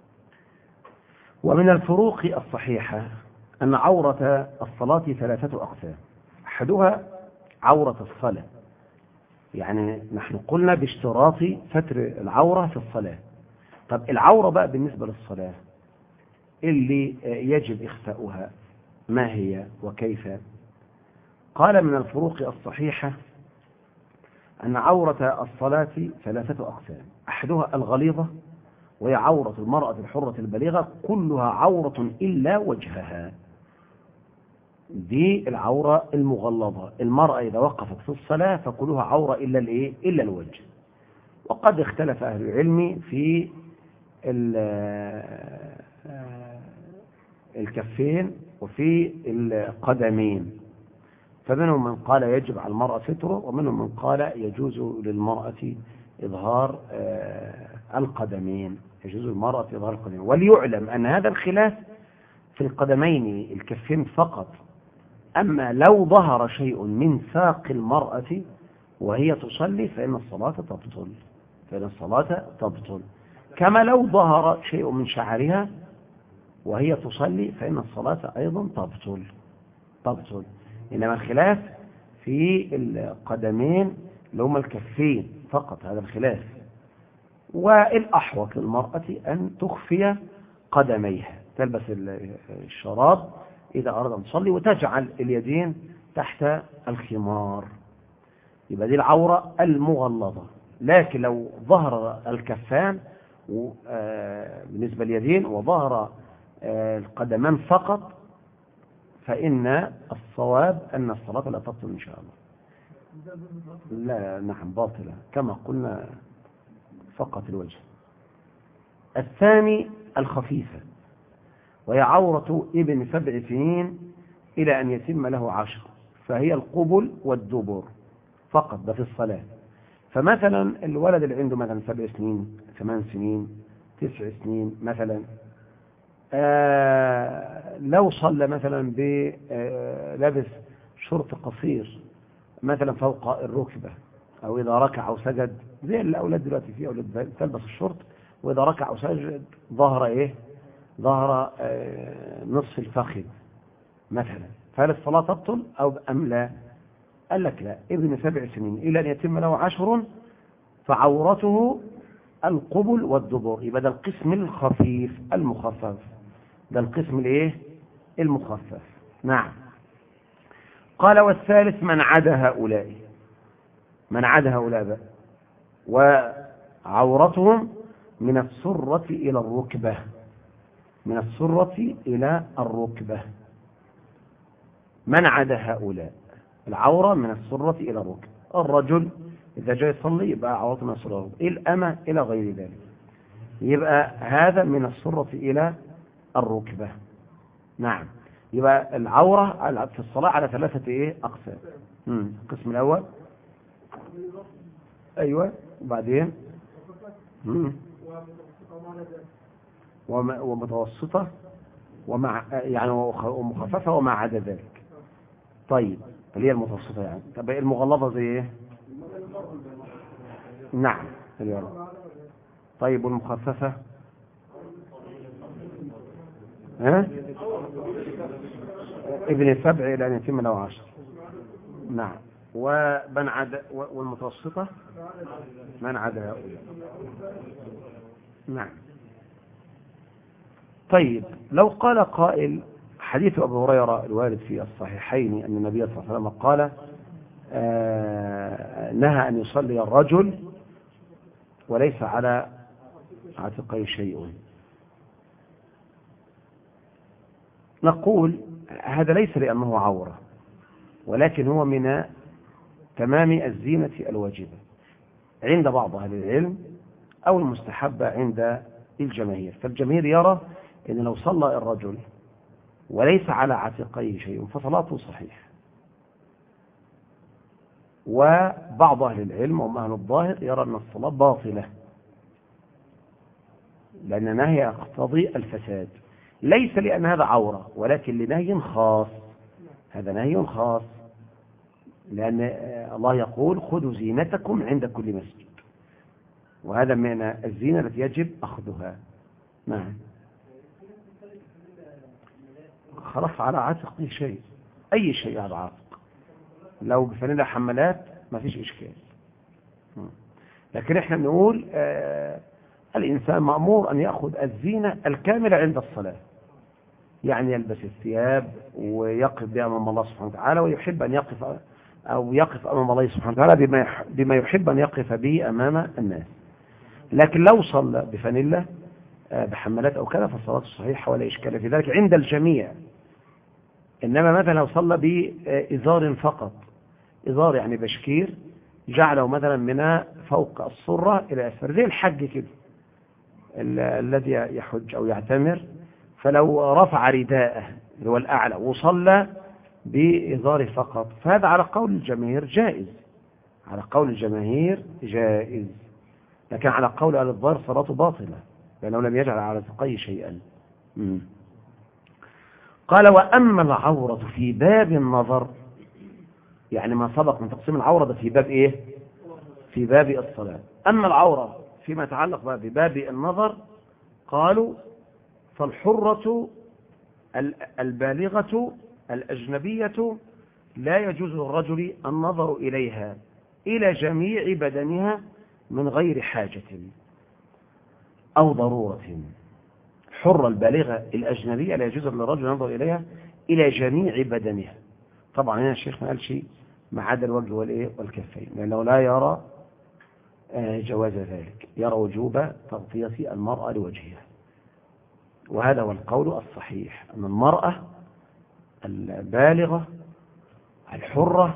ومن الفروق الصحيحة أن عورة الصلاة 3 أقسام. أحدها عورة الصلاة، يعني نحن قلنا باشتراط ستر العورة في الصلاة. طب العورة بقى بالنسبة للصلاة اللي يجب إخفاؤها ما هي وكيف؟ قال من الفروق الصحيحة أن عورة الصلاة 3 أقسام. أحدها الغليظة، وهي عورة المرأة الحرة البليغة، كلها عورة إلا وجهها. دي العورة المغلظة. المرأة إذا وقفت في الصلاة فكلها عورة إلا الوجه. وقد اختلف أهل العلم في الكفين وفي القدمين، فمنهم من قال يجب على المرأة ستره، ومنهم من قال يجوز للمرأة إظهار القدمين. يجوز للمرأة إظهار القدمين. وليعلم أن هذا الخلاف في القدمين الكفين فقط. أما لو ظهر شيء من ساق المرأة وهي تصلي فإن الصلاة تبطل. كما لو ظهر شيء من شعرها وهي تصلي فإن الصلاة أيضا تبطل. إنما الخلاف في القدمين اللي هما الكفين فقط، هذا الخلاف. والأحوط للمرأة أن تخفي قدميها، تلبس الشراب إذا أراد أن تصلي وتجعل اليدين تحت الخمار، يبقى دي العورة المغلظة. لكن لو ظهر الكفان بالنسبة لليدين وظهر القدمان فقط فإن الصواب أن الصلاة لا تبطل إن شاء الله. لا، نعم، باطلة كما قلنا، فقط الوجه. الثاني الخفيفة، وهي عورة ابن 7 سنين إلى أن يتم له 10، فهي القبل والدبر فقط، ده في الصلاة. فمثلا الولد اللي عنده مثلا 7 سنين 8 سنين 9 سنين مثلا، لو صلى مثلا بلبس شرط قصير مثلا فوق الركبة، أو إذا ركع أو سجد زي الأولاد دلوقتي، في أولاد تلبس الشرط وإذا ركع أو سجد ظهر نصف الفخذ مثلا، فهل الصلاة تبطل أو أم لا؟ قال لك لا، ابن 7 سنين إلى أن يتم له 10 فعورته القبل والدبر. يبقى ده القسم الخفيف المخفف، ده القسم المخفف. نعم. قال والثالث من عدا هؤلاء بقى، وعورتهم من السرة إلى الركبة، من عدا هؤلاء العورة من السرة إلى الركبة. الرجل إذا جاء يصلي يبقى عورته من السرة إلى الركبة، الأمة إلى غير ذلك، يبقى هذا من السرة إلى الركبة. نعم. يبقى العورة في الصلاة على 3 أقسام. القسم الأول أيوة، وبعدين ومتوسطة ومخففة وما عدا ذلك. طيب، اللي هي المتوسطة يعني. طب المغلظة زي ايه؟ نعم، اليوم. طيب والمخففة؟ ابن 7 إلى أن يتم له 10. نعم. والمتوسطة من عدا هؤلاء. نعم. طيب، لو قال قائل حديث أبو هريرة الوارد في الصحيحين أن النبي صلى الله عليه وسلم قال نهى أن يصلي الرجل وليس على عاتقه شيء، نقول هذا ليس لأنه عورة، ولكن هو من تمام الزينة الواجبة عند بعض أهل العلم أو المستحبة عند الجماهير. فالجماهير يرى أن لو صلى الرجل وليس على عاتقيه شيء فصلاته صحيح، وبعض أهل العلم وهم أهل الظاهر يرى أن الصلاة باطلة لأن نهي يقتضي الفساد، ليس لأن هذا عورة ولكن لنهي خاص. هذا نهي خاص لأن الله يقول خذوا زينتكم عند كل مسجد، وهذا من الزينة التي يجب أخذها. نعم، خلاص على عاتق شيء، أي شيء على عاتق، لو بفانيلا حملات ما فيش إشكال. لكن احنا نقول الإنسان مأمور أن يأخذ الزينة الكاملة عند الصلاة، يعني يلبس الثياب ويقف بها أمام الله سبحانه وتعالى، ويحب أن يقف أو يقف أمام الله سبحانه وتعالى بما يحب أن يقف به أمام الناس. لكن لو صلى بفانيلا بحملات أو كذا فالصلاة صحيحة ولا إشكال في ذلك عند الجميع. إنما مثلا لو صلى بإزار فقط، إزار يعني بشكير، جعله مثلا من فوق الصرة إلى أسفل زي الحج كده الذي يحج أو يعتمر، فلو رفع رداءه اللي هو الأعلى وصلى بإزار فقط فهذا على قول الجماهير جائز، على قول الجماهير جائز. لكن على قول أهل الظاهر صلاته باطلة لأنه لم يجعل على عاتقيه شيئا. قال وأما العورة في باب النظر، يعني ما سبق من تقسيم العورة ده في باب إيه؟ في باب الصلاة. أما العورة فيما يتعلق بباب النظر قالوا فالحرة البالغة الأجنبية لا يجوز للرجل النظر إليها إلى جميع بدنها من غير حاجة أو ضرورة. الحرة البالغة الأجنبية لا يجوز للرجل النظر إليها إلى جميع بدنها. طبعا هنا الشيخ ما قال شيء ما عدا الوجه والكفين، لأنه لا يرى جواز ذلك، يرى وجوب تغطية المرأة لوجهها. وهذا هو القول الصحيح، أن المرأة البالغة الحرة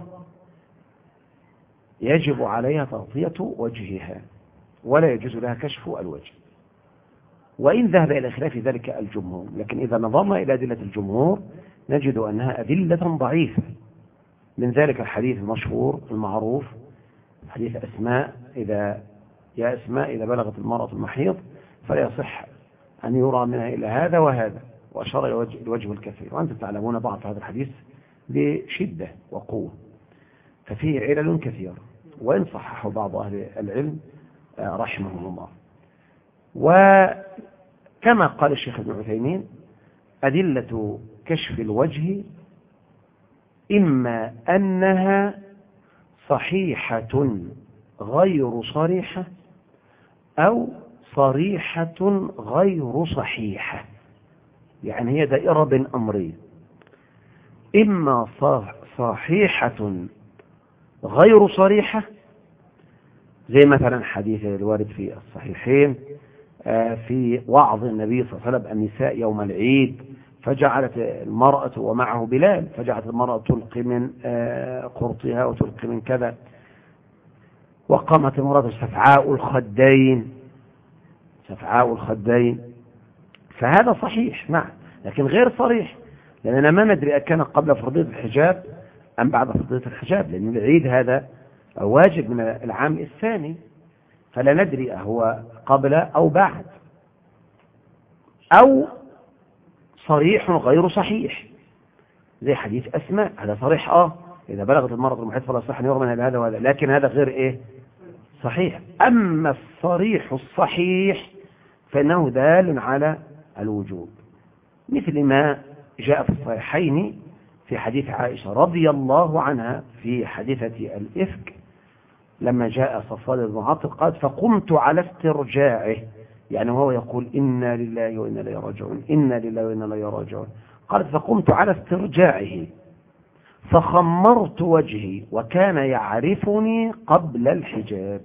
يجب عليها تغطية وجهها ولا يجوز لها كشف الوجه، وإن ذهب إلى خلاف ذلك الجمهور. لكن إذا نظرنا إلى أدلة الجمهور نجد أنها أدلة ضعيفة. من ذلك الحديث المشهور المعروف حديث أسماء، يا أسماء إذا بلغت المرأة المحيض فلا يصح أن يرى منها إلا هذا وهذا، وأشار إلى الوجه والكفين، وأنتم تعلمون ضعف هذا الحديث بشدة وقوة، ففيه علل كثيرة، وإن صححه بعض أهل العلم رحمهم الله. وكما قال الشيخ ابن عثيمين أدلة كشف الوجه إما أنها صحيحة غير صريحة أو صريحة غير صحيحة، يعني هي دائرة بين أمرين، إما صحيحة غير صريحة زي مثلا حديث الوارد في الصحيحين في وعظ النبي صلى الله عليه وسلم النساء يوم العيد، فجعلت المرأة ومعه بلال، فجعلت المرأة تلقي من قرطها وتلقي من كذا، وقامت المرأة سفعاء الخدين، فهذا صحيح نعم، لكن غير صريح، لأننا ما ندري أكان قبل فرضية الحجاب أم بعد فرضية الحجاب، لأن العيد هذا واجب من العام الثاني، فلا ندري هو قبل أو بعد، أو صريح غير صحيح زي حديث أسماء، هذا صريح إذا بلغت المرأة المحيض فلا يصح أن يرى منها هذا وهذا، لكن هذا غير صحيح. أما الصريح الصحيح فإنه دال على الوجوب، مثل ما جاء في الصحيحين في حديث عائشة رضي الله عنها في حادثة الإفك، لما جاء صفوان بن عاطل قال فقمت على استرجاعه، يعني وهو يقول إنا لله وإنا إليه راجعون، إنا لله وإنا إليه راجعون، قالت فقمت على استرجاعه فخمرت وجهي وكان يعرفني قبل الحجاب،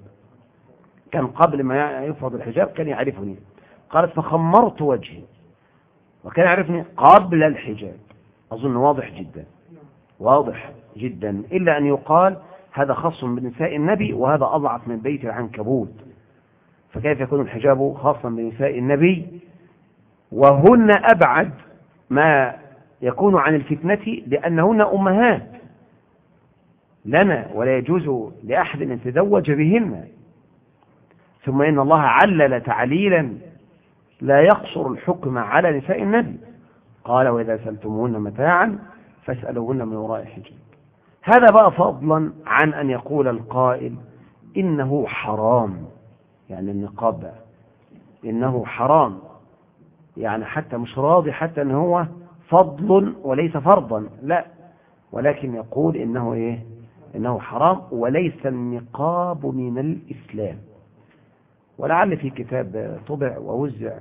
كان قبل ما يفرض الحجاب كان يعرفني، قالت فخمرت وجهي وكان يعرفني قبل الحجاب. أظن واضح جدا، واضح جدا، إلا أن يقال هذا خاص بنساء النبي وهذا أضعف من بيت العنكبوت. فكيف يكون الحجاب خاصا بنساء النبي وهن أبعد ما يكون عن الفتنة لأنهن أمهات لنا ولا يجوز لأحد أن يتزوج بهن. ثم إن الله علل تعليلا لا يقصر الحكم على نساء النبي، قال وإذا سألتموهن متاعا فاسألوهن من وراء حجاب. هذا بقى فضلا عن أن يقول القائل إنه حرام، يعني النقاب بقى إنه حرام، يعني حتى مش راضي حتى أنه هو فضل وليس فرضا، لا، ولكن يقول إنه إيه؟ إنه حرام وليس النقاب من الإسلام. ولعل في كتاب طبع ووزع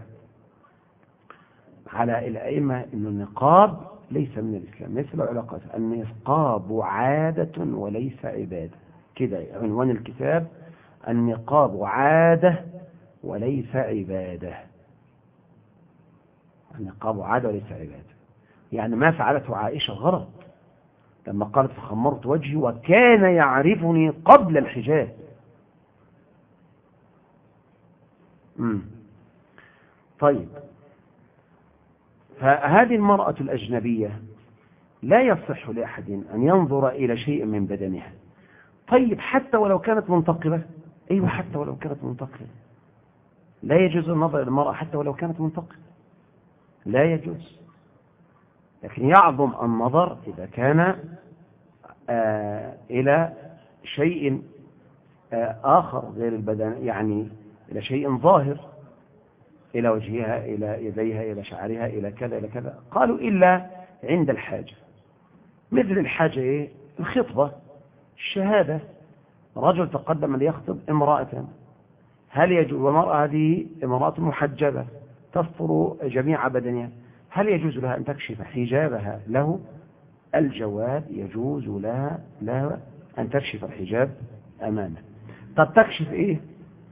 على الأئمة إن النقاب ليس من الإسلام، ليس له علاقة، النقاب عادة وليس عبادة، كده عنوان الكتاب النقاب عادة وليس عبادة. النقاب عادة وليس عبادة، يعني ما فعلته عائشة غلط لما قالت فخمرت وجهي وكان يعرفني قبل الحجاب. طيب، فهذه المرأة الأجنبية لا يصح لأحد أن ينظر إلى شيء من بدنها. طيب حتى ولو كانت منتقبة، أيوة حتى ولو كانت منتقبة لا يجوز النظر إلى المرأة حتى ولو كانت منتقبة، لا يجوز. لكن يعظم النظر إذا كان إلى شيء آخر غير البدن، يعني إلى شيء ظاهر، إلى وجهها، إلى يديها، إلى شعرها، إلى كذا إلى كذا. قالوا إلا عند الحاجة، مثل الحاجة إيه؟ الخطبة، الشهادة، رجل تقدم ليخطب امرأة، هل يجوز؟ ومرأة هذه امرأة محجبة تستر جميع بدنها، هل يجوز لها أن تكشف حجابها له؟ الجواب يجوز لها أن تكشف الحجاب أمامه. طب تكشف إيه؟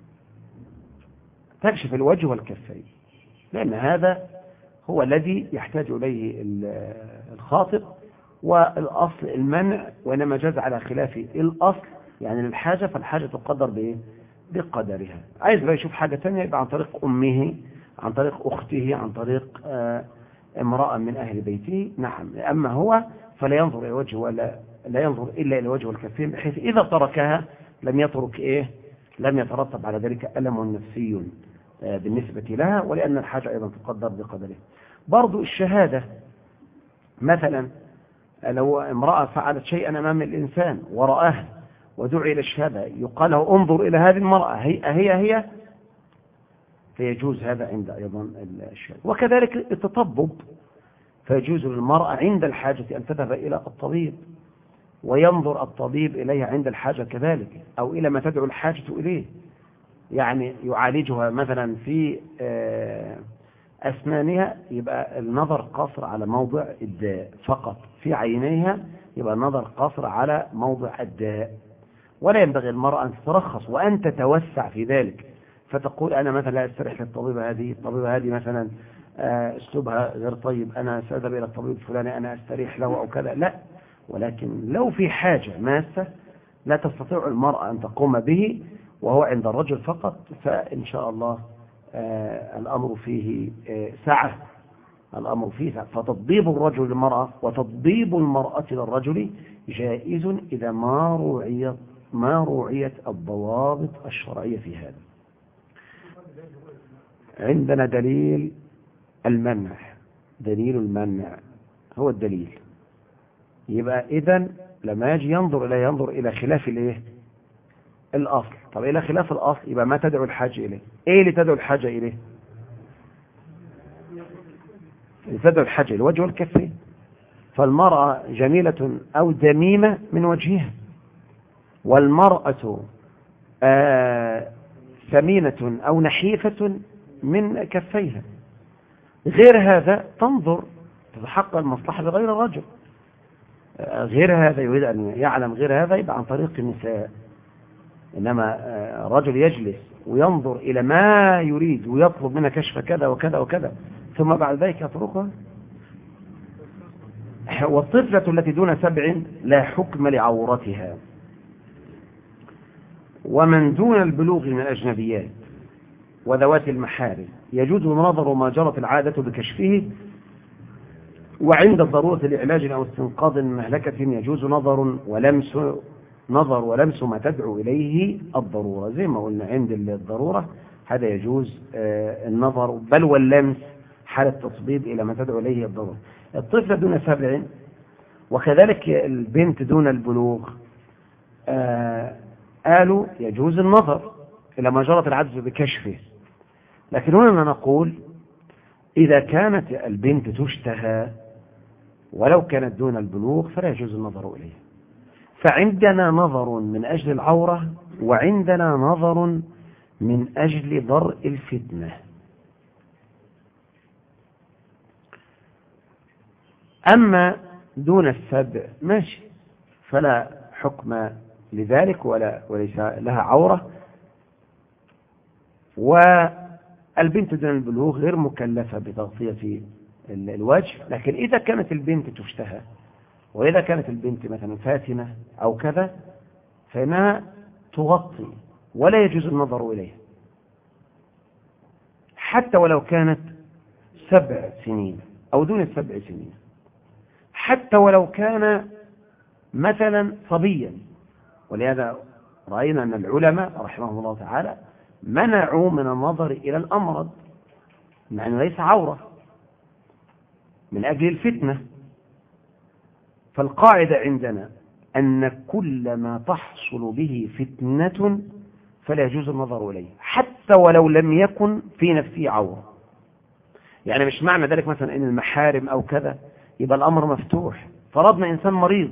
تكشف الوجه والكفين، لأن هذا هو الذي يحتاج إليه الخاطب، والأصل المنع، وإنما جاز على خلاف الأصل، يعني للحاجة فالحاجة تقدر بإيه؟ بقدرها. عايز بقى يشوف حاجة تانية يبقى عن طريق أمه، عن طريق أخته، عن طريق امرأة من أهل بيته، نعم. أما هو فلا ينظر إلى وجه ولا لا ينظر إلا إلى وجه والكفين، بحيث إذا تركها لم يترك إيه؟ لم يترتب على ذلك ألم نفسي بالنسبة لها، ولأن الحاجة أيضا تقدر بقدرها. برضو الشهادة مثلا، لو امرأة فعلت شيئا أمام الإنسان ورآها ودعي إلى الشهادة، يقال له انظر إلى هذه المرأة هي فيجوز هذا عند أيضا الشهادة. وكذلك التطبب، فيجوز للمرأة عند الحاجة أن تذهب إلى الطبيب وينظر الطبيب إليها عند الحاجة كذلك، أو إلى ما تدعو الحاجة إليه، يعني يعالجها مثلا في أسنانها، يبقى النظر قاصر على موضع الداء فقط، في عينيها يبقى النظر قاصر على موضع الداء. ولا ينبغي المرأة أن تترخص وأن تتوسع في ذلك، فتقول أنا مثلا لا أستريح للطبيبة هذه، الطبيبة هذه مثلا أسلوبها غير طيب، أنا سأذهب إلى الطبيب الفلاني أنا أستريح له أو كذا، لا. ولكن لو في حاجة ماسة لا تستطيع المرأة أن تقوم به وهو عند الرجل فقط، فإن شاء الله الأمر فيه سعة، الأمر فيه سعة. فتطبيب الرجل للمرأة وتطبيب المرأة للرجل جائز إذا ما روعيت الضوابط الشرعية في هذا. عندنا دليل المنع، دليل المنع هو الدليل. يبقى إذن لما يجي ينظر إلى خلاف الإيه؟ الأصل. طب إلى خلاف الأصل يبقى ما تدعو الحاجة إليه. إيه اللي تدعو الحاجة إليه؟ اللي تدعو الحاجة الوجه والكفين. فالمرأة جميلة أو دميمة من وجهها، والمرأة ثمينة أو نحيفة من كفيها. غير هذا تنظر تتحقق المصلحة لغير الرجل، غير هذا يريد أن يعلم غير هذا يبقى عن طريق النساء. إنما رجل يجلس وينظر إلى ما يريد ويطلب منها كشف كذا وكذا وكذا، ثم بعد ذلك يتركها. والطفلة التي دون 7 لا حكم لعورتها. ومن دون البلوغ من الأجنبيات وذوات المحارم يجوز نظر ما جرت العادة بكشفه، وعند الضرورة لعلاج أو استنقاذ من مهلكة يجوز نظر ولمس ما تدعو إليه الضرورة. زي ما قلنا عند الضرورة هذا يجوز النظر بل واللمس حال التصبيب إلى ما تدعو إليه الضرورة. الطفل دون 7 وكذلك البنت دون البلوغ قالوا يجوز النظر إلى ما جرت العادة بكشفه، لكن هنا نقول إذا كانت البنت تشتهى ولو كانت دون البلوغ فلا يجوز النظر إليها. فعندنا نظر من أجل العورة وعندنا نظر من أجل درء الفتنة. أما دون 7 ماشي فلا حكم لذلك وليس لها عورة، والبنت دون البلوغ غير مكلفة بتغطية الوجه. لكن إذا كانت البنت تشتهى وإذا كانت البنت مثلا فاتنة أو كذا فإنها تغطي ولا يجوز النظر إليها حتى ولو كانت 7 سنين أو دون 7 سنين، حتى ولو كان مثلا صبيا. ولهذا رأينا أن العلماء رحمهم الله تعالى منعوا من النظر إلى الأمرض مع أنه ليس عورة من أجل الفتنة. فالقاعدة عندنا أن كل ما تحصل به فتنة فلا يجوز النظر إليه حتى ولو لم يكن في نفسه عورة. يعني مش معنى ذلك مثلا إن المحارم أو كذا يبقى الأمر مفتوح. فرضنا إنسان مريض،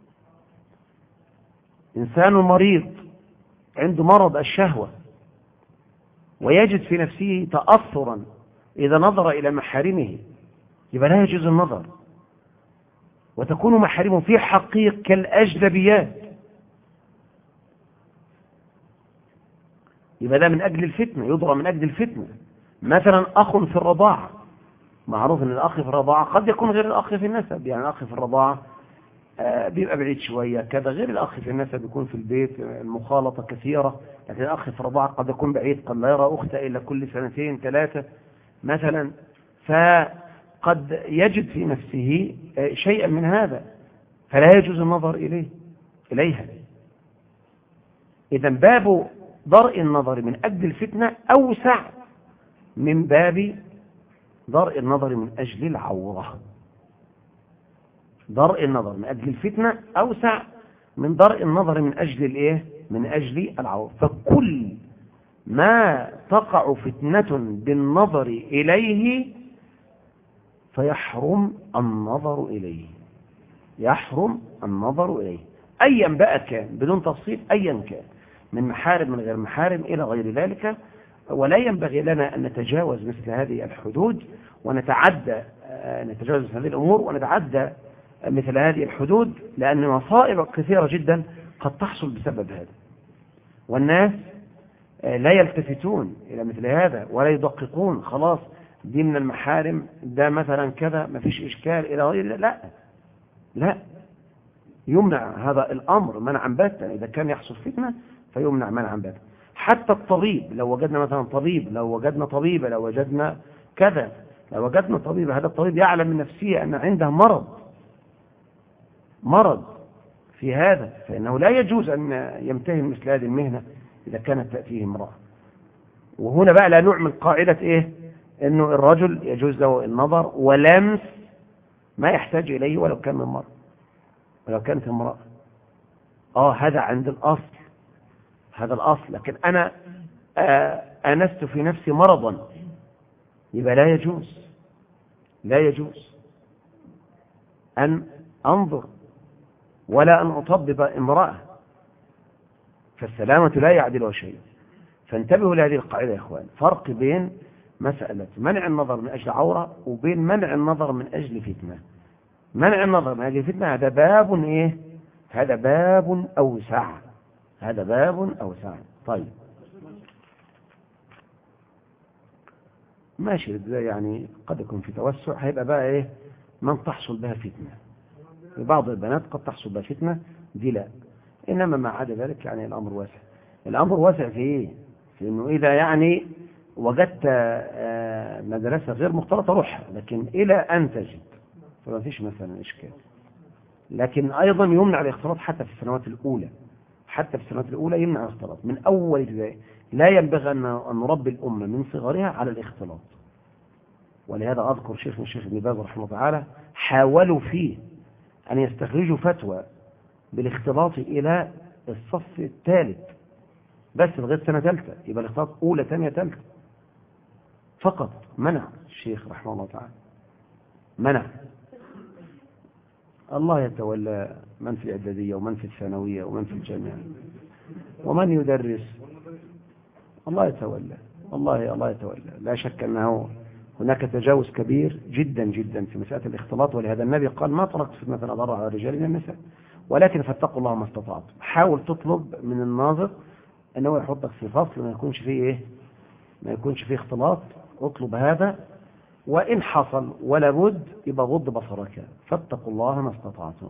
إنسان مريض عنده مرض الشهوة ويجد في نفسه تأثرا إذا نظر إلى محارمه يبقى لا يجوز النظر، وتكون محارمه في حقيق كالأجنبيات، يبقى ده من أجل الفتنة، يضرب من أجل الفتنة. مثلا أخ في الرضاعة، معروف أن الأخ في الرضاعة قد يكون غير الأخ في النسب. يعني الأخ في الرضاعة بيبقى بعيد شوية كذا، غير الأخ في النسب بيكون في البيت المخالطة كثيرة. لكن الأخ في الرضاعة قد يكون بعيد، قد لا يرى أخته إلا كل 2 3 مثلا، فقد يجد في نفسه شيئا من هذا فلا يجوز النظر إليها. إذا باب درء النظر من أجل الفتنة أوسع من باب درء النظر من أجل العورة. درء النظر من أجل الفتنة أوسع من درء النظر من أجل الإيه؟ من أجل العورة. فكل ما تقع فتنة بالنظر إليه فيحرم النظر إليه، يحرم النظر إليه أيا بقى كان، بدون تفصيل أيا كان، من محارم من غير محارم إلى غير ذلك. ولا ينبغي لنا أن نتجاوز مثل هذه الحدود ونتعدى نتجاوز مثل هذه الأمور ونتعدى مثل هذه الحدود، لأن مصائب كثيرة جدا قد تحصل بسبب هذا، والناس لا يلتفتون إلى مثل هذا ولا يدققون. خلاص دي من المحارم، ده مثلا كذا ما فيش إشكال إلى غير. لا يمنع هذا الأمر منعا باتا. إذا كان يحصل فتنة فيمنع منعا باتا. حتى الطبيب، لو وجدنا مثلا طبيب، لو وجدنا طبيبة، لو وجدنا كذا، لو وجدنا طبيبة، هذا الطبيب يعلم من نفسه أن عنده مرض في هذا، فإنه لا يجوز أن يمتهن مثل هذه المهنة إذا كانت تأتيه امرأة. وهنا بقى لا نعمل قاعدة إيه؟ إنه الرجل يجوز له النظر ولمس ما يحتاج إليه ولو كان من مرأة، ولو كانت امرأة. هذا عند الأصل، هذا الأصل. لكن أنا آنست في نفسي مرضا يبقى لا يجوز أن أنظر ولا أن أطبب امرأة، فالسلامة لا يعدلها شيء. فانتبهوا لهذه القاعدة يا إخوان، فرق بين مسألة منع النظر من أجل عورة وبين منع النظر من أجل فتنة. منع النظر من أجل فتنة هذا باب إيه؟ هذا باب أوسع، هذا باب أوسع. طيب ماشي يعني قد يكون في توسع، هيبقى بقى ايه من تحصل بها فتنة. بعض البنات قد تحصل بها فتنة، دي لا. إنما ما عدا ذلك يعني الأمر واسع. الأمر واسع في إيه؟ في إنه إذا يعني وجدت مدرسة غير مختلطة روحها، لكن إلى أن تجد فما فيش مثلا إشكال. لكن أيضا يمنع الاختلاط حتى في السنوات الأولى، حتى في السنوات الأولى يمنع الاختلاط من أول ابتدائي. لا ينبغي أن نربي الأمة من صغرها على الاختلاط. ولهذا أذكر شيخنا الشيخ ابن باز رحمه الله تعالى حاولوا فيه أن يستخرجوا فتوى بالاختلاط إلى الصف الثالث بس لغاية سنة ثالثة، يبقى الاختلاط أولى ثانية ثالثة فقط. منع الشيخ رحمه الله تعالى، منع. الله يتولى من في الإعدادية ومن في الثانوية ومن في الجامعة ومن يدرس. الله يتولى، الله يتولى. لا شك أنه هناك تجاوز كبير جدا جدا في مسألة الاختلاط. ولهذا النبي قال ما تركت فتنة أضر على الرجال من النساء، ولكن فاتقوا الله ما استطعتم. حاول تطلب من الناظر أنه يحطك في فصل ما يكونش فيه إيه، ما يكونش فيه اختلاط. اطلب هذا، وإن حصل ولا بد يبقى غض بصرك. فاتقوا الله ما استطعتم.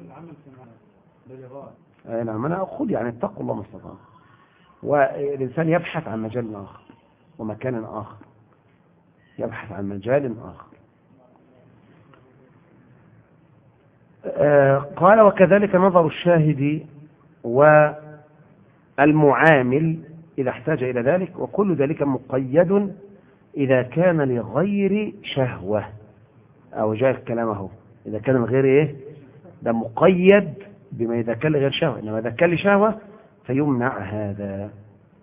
نعم، أنا أقول يعني اتقوا الله ما استطعتم. والإنسان يبحث عن مجال آخر ومكان آخر، يبحث عن مجال آخر. قال وكذلك نظر الشاهد والمعامل إذا احتاج إلى ذلك، وكل ذلك مقيد إذا كان لغير شهوة. أو جاء كلامه إذا كان لغير إيه، ده مقيد بما إذا كان لغير شهوة. إنما إذا كان لشهوة فيمنع هذا.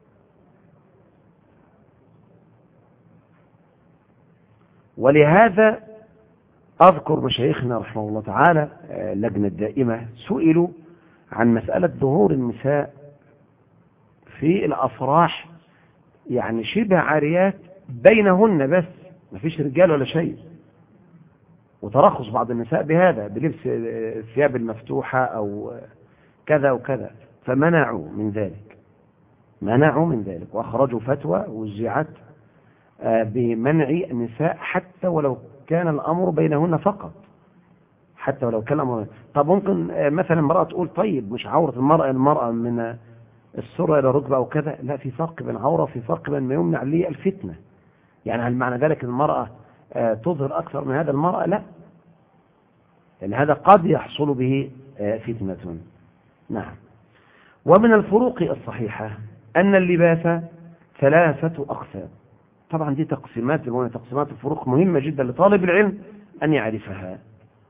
ولهذا أذكر مشايخنا رحمه الله تعالى اللجنة الدائمة سئلوا عن مسألة ظهور النساء في الأفراح، يعني شبه عاريات بينهن بس، ما فيش رجال ولا شيء. وترخص بعض النساء بهذا بلبس الثياب المفتوحة أو كذا وكذا، فمنعوا من ذلك، منعوا من ذلك وأخرجوا فتوى وزعت بمنع النساء حتى ولو كان الأمر بينهن فقط، حتى ولو كان الأمر. طب ممكن مثلا امرأة تقول طيب مش عورة المرأة من السرة إلى الركبة أو كذا، لا، في فرق بين عورة وفي فرق بين ما يمنع لي الفتنة. يعني هل معنى ذلك المرأة تظهر أكثر من هذا المرأة؟ لا، لأن هذا قد يحصل به فتنة. نعم. ومن الفروق الصحيحة أن اللباس 3 أقسام. طبعا دي تقسيمات الفروق مهمة جدا لطالب العلم أن يعرفها.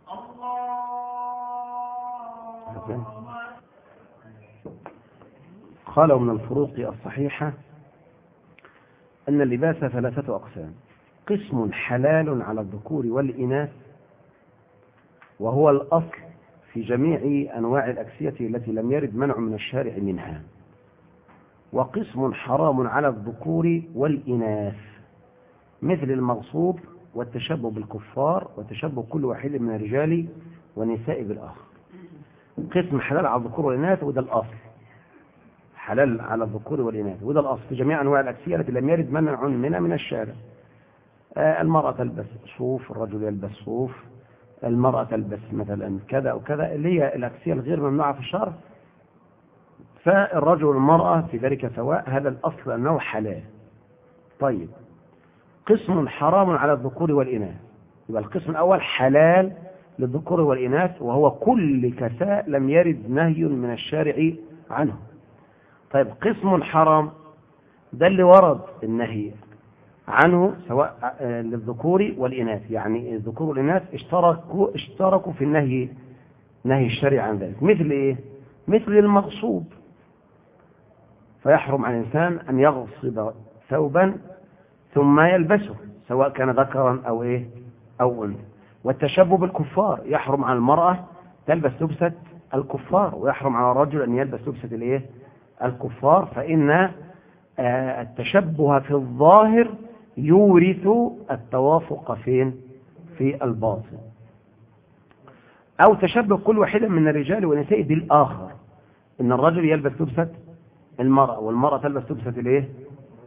قالوا من الفروق الصحيحة أن اللباس 3 أقسام. قسم حلال على الذكور والإناث، وهو الأصل في جميع أنواع الأكسية التي لم يرد منع من الشارع منها. وقسم حرام على الذكور والإناث، مثل المغصوب والتشبه بالكفار وتشبه كل واحد من الرجال والنساء بالآخر. قسم حلال على الذكور والإناث، وده الأصل، حلال على الذكور والإناث، وده الأصل في جميع أنواع الأكسية التي لم يرد منع منها من الشارع. المرأة تلبس صوف، الرجل يلبس صوف، المرأة تلبس مثلا كذا أو كذا، اللي هي الأكسية الغير ممنوعة في الشرع. فالرجل والمرأة في ذلك سواء، هذا الأصل أنه حلال. طيب، قسم حرام على الذكور والإناث، يبقى القسم الأول حلال للذكور والإناث، وهو كل كساء لم يرد نهي من الشارع عنه. طيب، قسم حرام ده اللي ورد النهي عنه سواء للذكور والإناث، يعني الذكور والإناث اشتركوا في نهي الشرع عن ذلك. مثل إيه؟ مثل المغصوب، فيحرم على الإنسان أن يغصب ثوبا ثم يلبسه سواء كان ذكرا أو إيه أو أنثى. والتشبه بالكفار، يحرم على المرأة تلبس لبسة الكفار، ويحرم على الرجل أن يلبس لبسة الإيه الكفار، فإن التشبه في الظاهر يورث التوافق في الباطن. أو تشبه كل واحد من الرجال والنساء بالآخر، إن الرجل يلبس لبسة المرأة والمرأة تلبس لبسة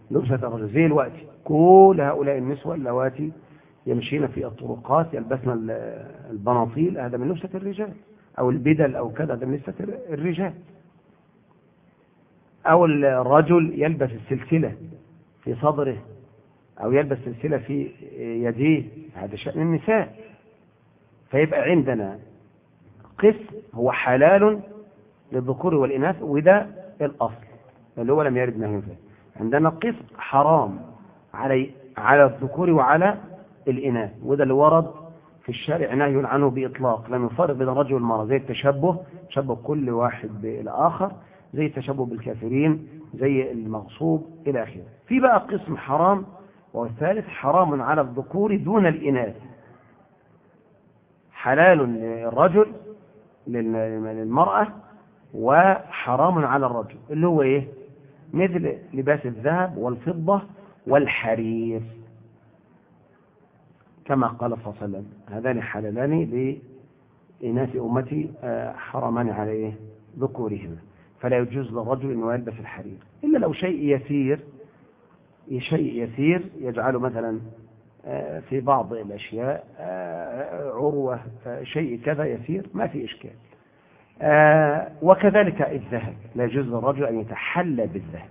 لبسة الرجل زي الوقت كل هؤلاء النسوة اللواتي يمشين في الطرقات يلبسن البناطيل، هذا من لبسة الرجال، أو البدل أو كذا، هذا من لبسة الرجال. أو الرجل يلبس السلسلة في صدره أو يلبس سلسلة في يديه، هذا شأن النساء. فيبقى عندنا قسم هو حلال للذكور والإناث، وده الأصل اللي هو لم يرد نهي فيه. عندنا قسم حرام على الذكور وعلى الإناث، وده اللي ورد في الشارع نهي عنه بإطلاق، لم يفرق بين الرجل والمرأة، زي التشبه، تشبه كل واحد بالآخر، زي التشبه بالكافرين، زي المغصوب إلى آخره. في بقى قسم حرام، والثالث حرام على الذكور دون الإناث، حلال للرجل للمرأة وحرام على الرجل، اللي هو إيه؟ مثل لباس الذهب والفضة والحرير، كما قال صلى الله عليه وسلم هذان حلالان لإناث أمتي حرمان على ذكورهم، فلا يجوز للرجل أنه يلبس الحرير إلا لو شيء يسير يجعله مثلا في بعض الأشياء عروة، شيء كذا يسير ما في إشكال. وكذلك الذهب، لا يجوز للرجل أن يتحلى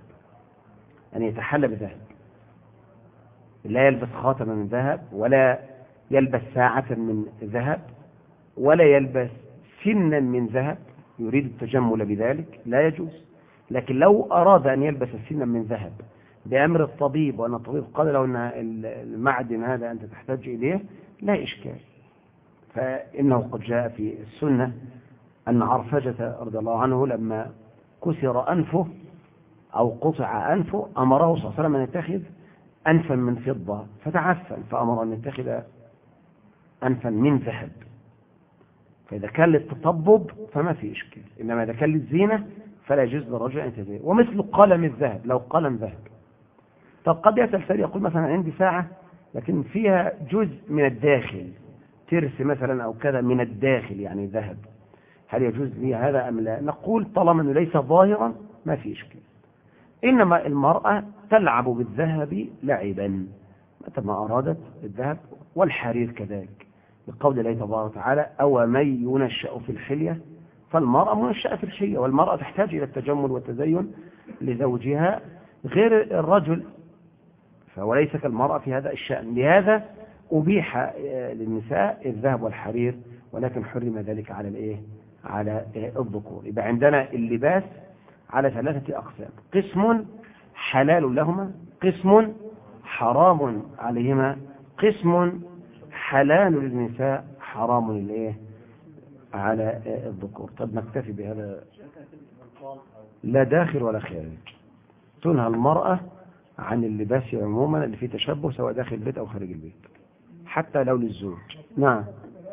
بالذهب، لا يلبس خاتما من ذهب، ولا يلبس ساعة من ذهب، ولا يلبس سنا من ذهب يريد التجمل بذلك، لا يجوز. لكن لو أراد أن يلبس سنا من ذهب بأمر الطبيب، وأن الطبيب قال له أن المعدن هذا أنت تحتاج إليه، لا إشكال. فإنه قد جاء في السنة أن عرفجة رضي الله عنه لما كسر أنفه أو قطع أنفه أمره صلى الله عليه وسلم أن يتخذ أنفا من فضة فتعفن، فأمر أن يتخذ أنفا من ذهب. فإذا كان للتطبب فما في إشكال، إنما إذا كان للزينة فلا يجوز للرجل أن يتزين. ومثل قلم الذهب، لو قلم ذهب، طب قد يسأل سائل يقول مثلا عندي ساعة لكن فيها جزء من الداخل، ترس مثلا أو كذا من الداخل يعني ذهب، هل يجوز لي هذا أم لا؟ نقول طالما أنه ليس ظاهرا ما في إشكال. إنما المرأة تلعب بالذهب لعبا متى ما أرادت الذهب، والحرير كذلك، بقول الله تبارك وتعالى أو من ينشأ في الحلية، فالمرأة منشأة في الحلية، والمرأة تحتاج إلى التجمل والتزين لزوجها غير الرجل، وليس كالمرأة في هذا الشأن. لهذا أبيح للنساء الذهب والحرير، ولكن حرم ذلك على الذكور. يبقى عندنا اللباس على ثلاثة أقسام: قسم حلال لهما، قسم حرام عليهما، قسم حلال للنساء حرام على الذكور. طب نكتفي بهذا، لا داخل ولا خارج. تنهى المرأة عن اللباس عموما اللي فيه تشبه، سواء داخل البيت أو خارج البيت، حتى لو للزوج. نعم،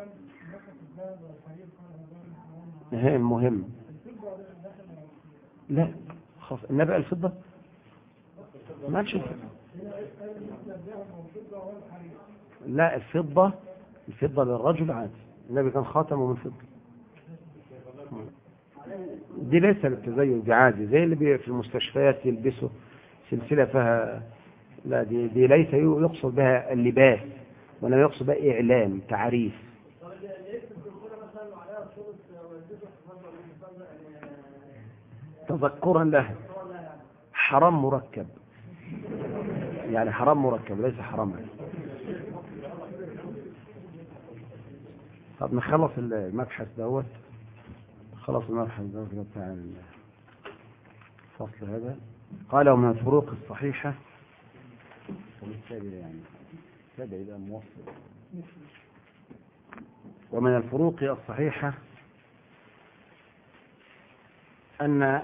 هي المهم. لا خلاص، النبي الفضة ما نشوف. لا، الفضة للرجل عادي، النبي كان خاتمه من فضة، دي ليس للتزين، دي عادي زي اللي في المستشفيات يلبسوا سلسلة فيها، لا دي ليس يقصد بها اللباس، ولا يقصد بها إعلام تعريف. تذكرا له، حرام مركب، يعني حرام مركب ليس حرام. طب نخلص المبحث دوت، خلص المبحث دوت بتاع الفصل هذا. قال ومن الفروق الصحيحة، ومن الفروق الصحيحة أن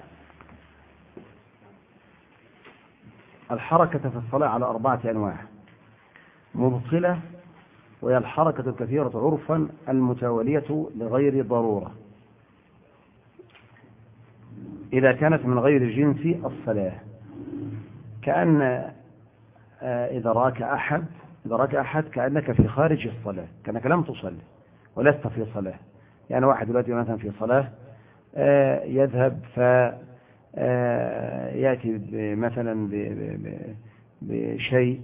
الحركة في الصلاة على 4 أنواع: مبطلة، وهي الحركة الكثيرة عرفا المتوالية لغير ضرورة، إذا كانت من غير جنس الصلاة، كأن إذا راك أحد كأنك في خارج الصلاة، كأنك لم تصلي ولست في صلاة. يعني واحد دلوقتي مثلا في صلاة يذهب فيأتي مثلا بشيء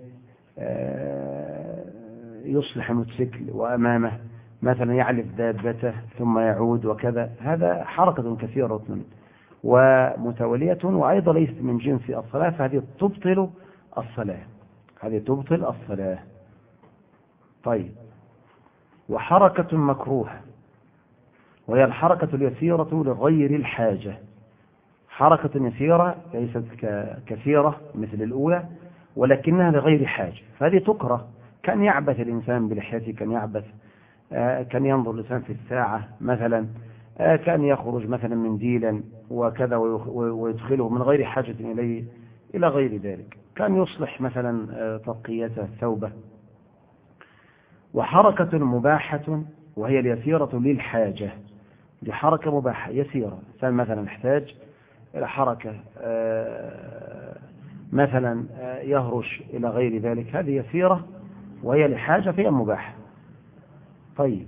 يصلح الموتوسيكل وأمامه مثلا يعلف دابته ثم يعود وكذا، هذا حركة كثيرة ومتولية وأيضا ليست من جنس الصلاة، فهذه تبطل الصلاة، هذه تبطل الصلاة. طيب، وحركة مكروهة وهي الحركة اليسيرة لغير الحاجة، حركة يسيرة ليست كثيرة مثل الأولى ولكنها لغير حاجة، فهذه تكره، كان يعبث الإنسان بلحيته، كان يعبث، كان ينظر الإنسان في الساعة مثلا، كان يخرج مثلا منديلا وكذا ويدخله من غير حاجة إليه إلى غير ذلك، كان يصلح مثلا ترقيته ثوبه. وحركة مباحة وهي اليسيرة للحاجة، دي حركة مباحة يسيرة، مثلا احتاج إلى حركة مثلا يهرش إلى غير ذلك، هذه يسيرة وهي لحاجة فهي مباحة. طيب،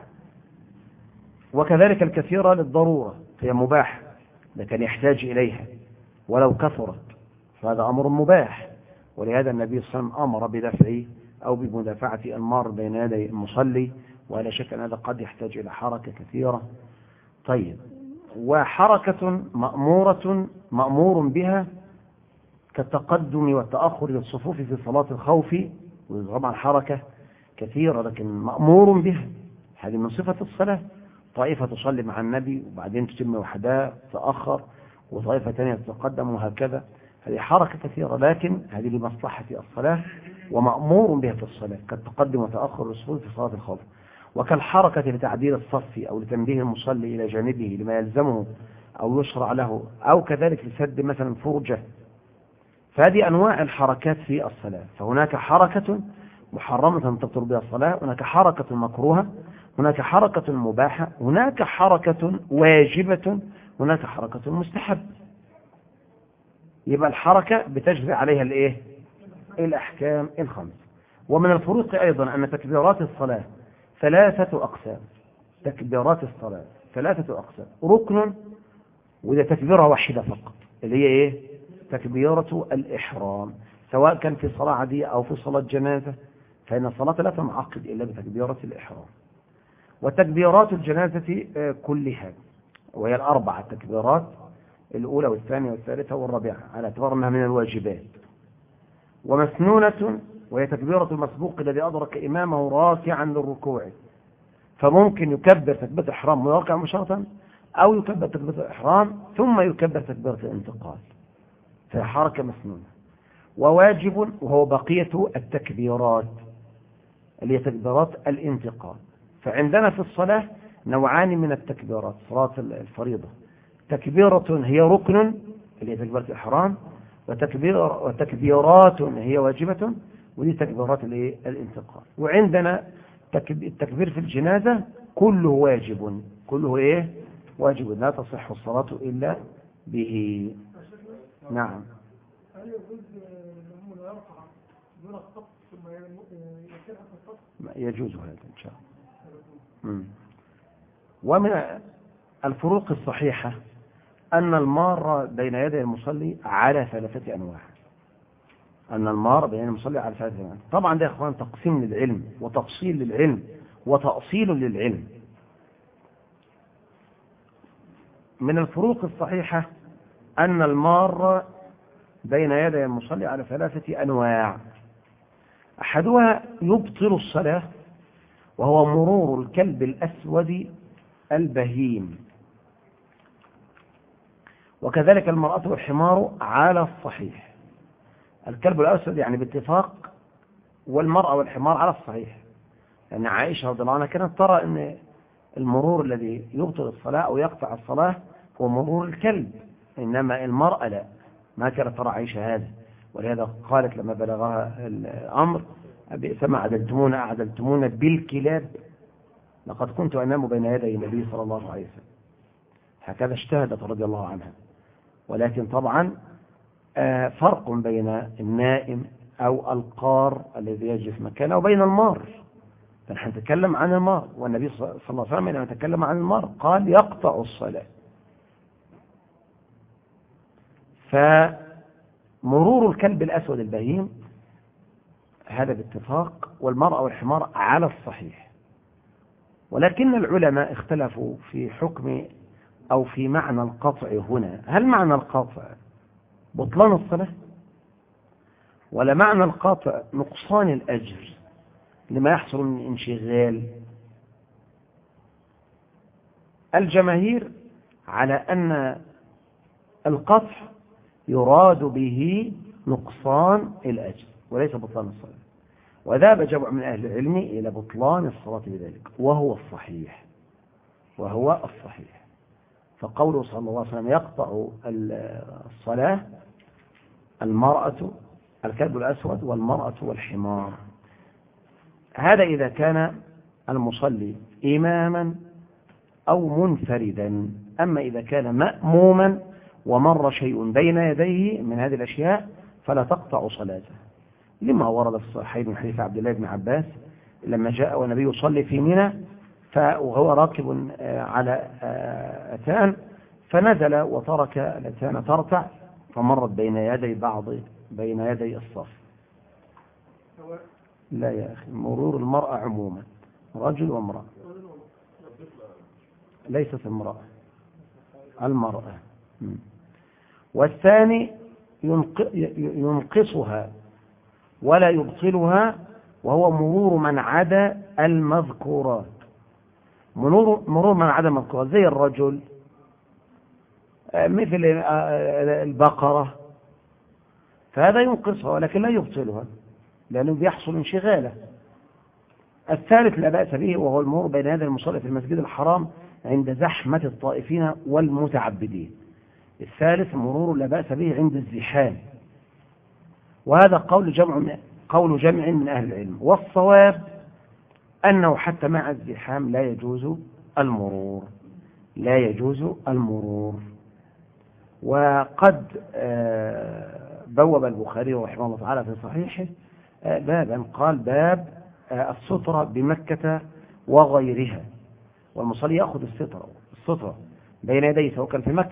وكذلك الكثيرة للضرورة هي مباحة لكن يحتاج إليها ولو كثرت، فهذا أمر مباح، ولهذا النبي صلى الله عليه وسلم أمر بدفعه أو بمدافعة المار بين يدي المصلي، ولا شك أن هذا قد يحتاج إلى حركة كثيرة. طيب، وحركة مأمور بها كالتقدم والتأخر للصفوف في صلاة الخوف، وطبعا حركة كثيرة لكن مأمور بها، هذه من صفة الصلاة، طائفة تصلي مع النبي وبعدين تتم وحدها تأخر، وطائفة ثانية تتقدم وهكذا، هذه حركة كثيرة لكن هذه لمصلحة الصلاة ومأمور بها في الصلاة، كالتقدم وتأخر الصفوف في صلاة الخوف، وكالحركة لتعديل الصف أو لتنبيه المصلي إلى جانبه لما يلزمه أو يشرع له، أو كذلك لسد مثلا فرجة، فهذه أنواع الحركات في الصلاة. فهناك حركة محرمة تبطل بها الصلاة، هناك حركة مكروهة، هناك حركة مباحة، هناك حركة واجبة، هناك حركة مستحب. يبقى الحركة بتجري عليها الأحكام الخمس. ومن الفروق أيضا أن تكبيرات الصلاة ثلاثة أقسام، تكبيرات الصلاة ثلاثة أقسام، ركن وإذا تكبيرة واحدة فقط اللي هي تكبيرة الإحرام، سواء كان في صلاة عادية أو في صلاة جنازة، فإن الصلاة لا تنعقد إلا بتكبيرة الإحرام. وتكبيرات الجنازة كلها وهي الأربعة تكبيرات، الأولى والثانية والثالثة والرابعة، على اعتبار أنها من الواجبات. ومسنونة وهي تكبيرة المسبوق الذي أدرك إمامه راكعا للركوع، فممكن يكبر تكبيرة الإحرام ويركع مباشرة، أو يكبر تكبيرة الإحرام ثم يكبر تكبيرة الانتقال، فهي حركة مسنونة. وواجب وهو بقية التكبيرات اللي هي تكبيرات الانتقال. فعندنا في الصلاة نوعان من التكبيرات، صلاة الفريضة تكبيرة هي ركن اللي هي تكبيرة الإحرام، وتكبيرات هي واجبة ودي تكبيرات الانتقال. وعندنا التكبير في الجنازة كله واجب، كله واجب، لا تصح الصلاة إلا به. نعم. يجوز هذا إن شاء الله. ومن الفروق الصحيحة أن المار بين يدي المصلي على ثلاثة أنواع، أن المار بين المصلي على ثلاثة أنواع. طبعا ده يا إخوان تقسيم للعلم وتفصيل للعلم وتأصيل للعلم. من الفروق الصحيحة أن المار بين يدي المصلي على ثلاثة أنواع. أحدها يبطل الصلاة وهو مرور الكلب الأسود البهيم، وكذلك المرأة والحمار على الصحيح. الكلب الأسود يعني باتفاق، والمرأة والحمار على الصحيح، يعني عائشة رضي الله عنها كانت ترى أن المرور الذي يبطل الصلاة أو يقطع الصلاة هو مرور الكلب، إنما المرأة لا، ما كانت ترى عائشة هذا، ولهذا قالت لما بلغها الأمر أبئسما أعدلتمون بالكلاب، لقد كنت أنام بين يدي النبي صلى الله عليه وسلم. هكذا اجتهدت رضي الله عنها. ولكن طبعا فرق بين النائم أو القار الذي يجلس مكانه وبين المار. فنحن نتكلم عن المار، والنبي صلى الله عليه وسلم لما تكلم عن المار قال يقطع الصلاة. فمرور الكلب الأسود البهيم هذا باتفاق، والمرأة والحمار على الصحيح. ولكن العلماء اختلفوا في حكم أو في معنى القطع هنا. هل معنى القطع بطلان الصلاة، ولا معنى القطع نقصان الأجر لما يحصل من انشغال؟ الجماهير على أن القطع يراد به نقصان الأجر وليس بطلان الصلاة، وذهب جمع من أهل العلم إلى بطلان الصلاة بذلك، وهو الصحيح. فقوله صلى الله عليه وسلم يقطع الصلاة المرأة الكلب الأسود والمرأة والحمار، هذا إذا كان المصلي إماما أو منفردا. أما إذا كان مأموما ومر شيء بين يديه من هذه الأشياء فلا تقطع صلاته، لما ورد في الصحيحين من حديث عبد الله بن عباس لما جاء والنبي يصلي في منى وهو راكب على أتان، فنزل وترك الأتان ترتع فمرت بين يدي الصف. لا يا أخي، مرور المرأة عموما رجل وامرأة، ليست المرأة. والثاني ينقصها ولا يبطلها، وهو مرور من عدا المذكورات. مرور من عدا المذكورات زي الرجل، مثل البقرة، فهذا ينقصها ولكن لا يبطلها لأنه بيحصل انشغاله. الثالث لا بأس به، وهو المرور بين يدي المصلي في المسجد الحرام عند زحمة الطائفين والمتعبدين. الثالث مرور لا بأس به عند الزحام، وهذا قول جمع من أهل العلم. والصواب أنه حتى مع الزحام لا يجوز المرور. وقد بوب البخاري رحمه الله تعالى في صحيحه بابا قال باب السترة بمكة وغيرها، والمصلي يأخذ السترة بين يديه سواء كان في مكة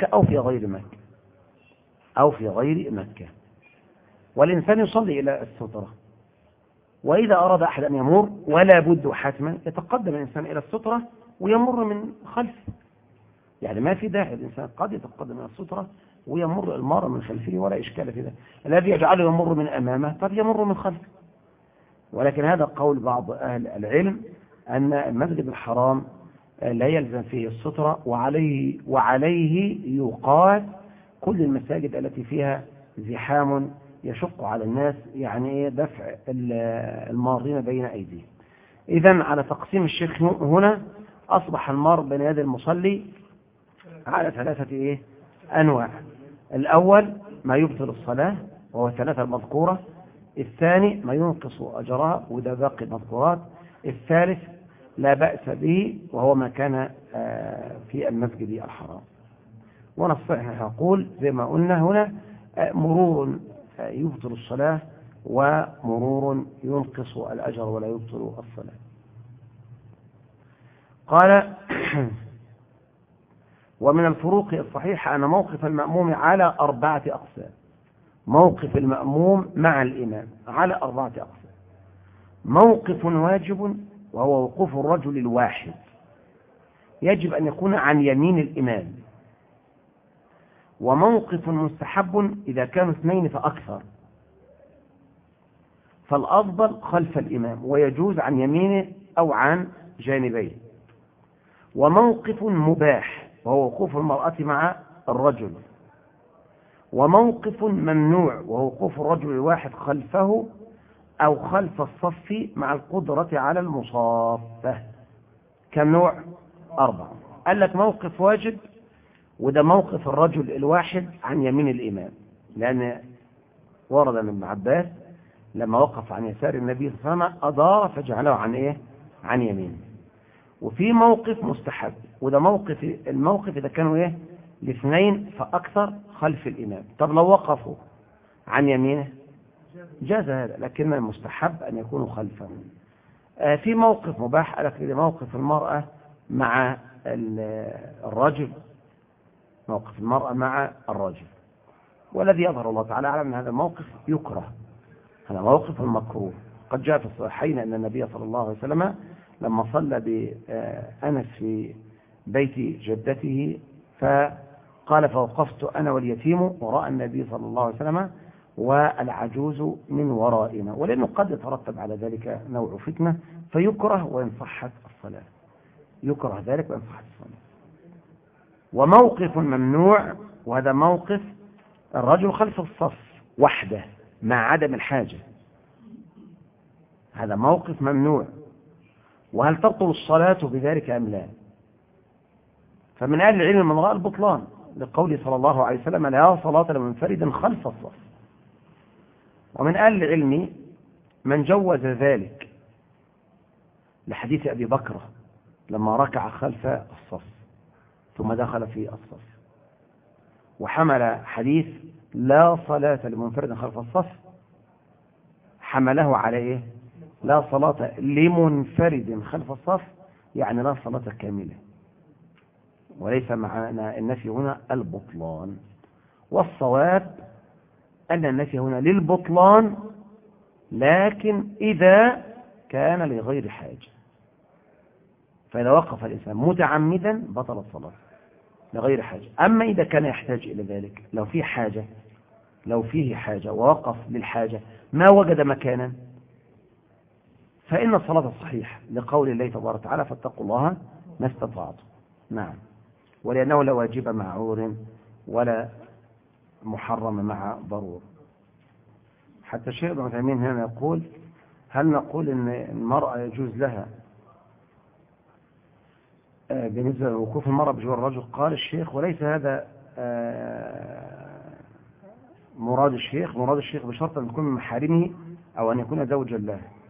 أو في غير مكة. والإنسان يصلي إلى السترة، وإذا أراد أحد أن يمر ولا بد حتما يتقدم الإنسان إلى السترة ويمر من خلفه، يعني ما في داعي، الإنسان قد يتقدم إلى السترة ويمر المار من خلفه ولا إشكال في ذلك. الذي يجعله يمر من أمامه قد يمر من خلفه. ولكن هذا قول بعض أهل العلم أن المسجد الحرام لا يلزم فيه السترة، وعليه يقال كل المساجد التي فيها زحام يشق على الناس، يعني دفع المارين بين أيديهم. إذن على تقسيم الشيخ هنا أصبح المار بين يدي المصلي على 3 أنواع. الأول ما يبطل الصلاة وهو 3 المذكورة، الثاني ما ينقص أجرها وده باقي المذكورات، الثالث لا بأس به وهو ما كان في المسجد الحرام. ونصحح نقول زي ما قلنا هنا مرور يبطل الصلاة ومرور ينقص الأجر ولا يبطل الصلاة. قال ومن الفروق الصحيحة أن موقف المأموم على 4 أقسام. موقف المأموم مع الإمام على 4 أقسام. موقف واجب وهو وقوف الرجل الواحد، يجب أن يكون عن يمين الإمام. وموقف مستحب إذا كانوا 2 فأكثر، فالأفضل خلف الإمام ويجوز عن يمينه أو عن جانبيه. وموقف مباح وهو وقوف المرأة مع الرجل. وموقف ممنوع وهو وقوف الرجل الواحد خلفه أو خلف الصف مع القدرة على المصافة. كم نوع؟ 4. قال لك موقف واجب، وده موقف الرجل الواحد عن يمين الإمام، لأن ورد من ابن عباس لما وقف عن يسار النبي صلى الله عليه وسلم أدار فجعله عن يمينه. وفي موقف مستحب، وده الموقف إذا كانوا 2 فأكثر خلف الإمام. طب لو وقفوا عن يمينه جاز هذا، لكن المستحب أن يكونوا خلفه. في موقف مباح قال لك موقف المرأة مع الرجل، موقف المرأة مع الرجل، والذي يظهر الله تعالى على أن هذا الموقف يكره، هذا موقف المكروه قد جاء في الصحيحين أن النبي صلى الله عليه وسلم لما صلى بأنس في بيت جدته فقال فوقفت أنا واليتيم وراء النبي صلى الله عليه وسلم والعجوز من ورائنا، ولأنه قد يترتب على ذلك نوع فتنة فيكره وإن صحت الصلاة، يكره ذلك وإن صحت الصلاة. وموقف ممنوع، وهذا موقف الرجل خلف الصف وحده مع عدم الحاجة، هذا موقف ممنوع. وهل تبطل الصلاة بذلك أم لا؟ فمن أهل العلم من رأى البطلان لقوله صلى الله عليه وسلم لا صلاة لمنفرد خلف الصف، ومن أهل العلم من جوز ذلك لحديث أبي بكر لما ركع خلف الصف ثم دخل في الصف، وحمل حديث لا صلاة لمنفرد خلف الصف حمله على إيه؟ لا صلاة لمنفرد خلف الصف، يعني لا صلاة كاملة، وليس معنا النفي هنا البطلان. والصواب أن النفي هنا للبطلان، لكن إذا كان لغير حاجة، فإذا وقف الإنسان متعمدا بطل الصلاة لغير حاجة. أما إذا كان يحتاج إلى ذلك، لو فيه حاجة ووقف للحاجة ما وجد مكانا فإن الصلاة صحيحة لقول الله تبارك وتعالى فاتقوا الله ما استطعتم. نعم، ولأنه لا واجب مع عور ولا محرم مع ضرور. حتى الشيخ ابن عثيمين هنا يقول هل نقول ان المرأة يجوز لها بالنسبة لوقوف المرأة بجوار الرجل؟ قال الشيخ وليس هذا مراد الشيخ بشرط أن تكون من محارمه أو أن يكون زوجا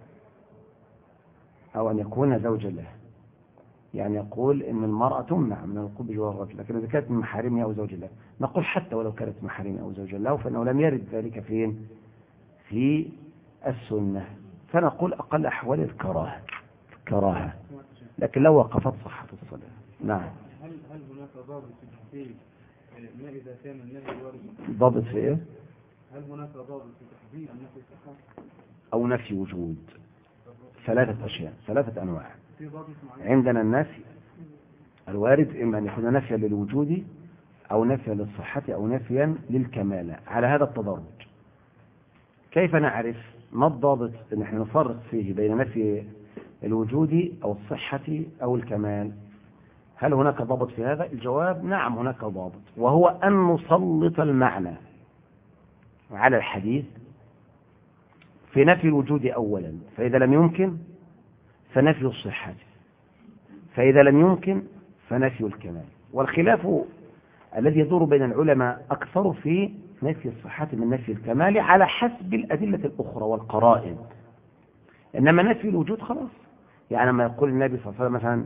له، يعني يقول إن المرأة تمنع من الوقوف بجوار الرجل، لكن إذا كانت من محارمه أو زوجا له نقول حتى ولو كانت محارمه أو زوجا له فإنه لم يرد ذلك فين؟ في السنة، فنقول أقل أحوال الكراهة، لكن لو وقفت صحة الصلاة. نعم. هل هناك ضابط في تحديد ما إذا كان النفي وارد؟ ضابط في إيه؟ هل هناك ضابط في تحديد النفي صحة أو نفي وجود؟ ثلاثة أشياء، ثلاثة أنواع. في ضابط معين؟ عندنا النفي الوارد إما أن يكون نفيا للوجود أو نفيا للصحة أو نفيا للكمال على هذا التدرج. كيف نعرف ما الضابط أن احنا نفرق فيه بين نفي الوجود أو الصحة أو الكمال؟ هل هناك ضابط في هذا؟ الجواب نعم هناك ضابط، وهو أن نسلط المعنى على الحديث في نفي الوجود أولا، فإذا لم يمكن فنفي الصحة، فإذا لم يمكن فنفي الكمال. والخلاف الذي يدور بين العلماء أكثر في نفي الصحة من نفي الكمال على حسب الأدلة الأخرى والقرائن. إنما نفي الوجود خلاص، يعني لما يقول النبي صلى الله عليه وسلم مثلا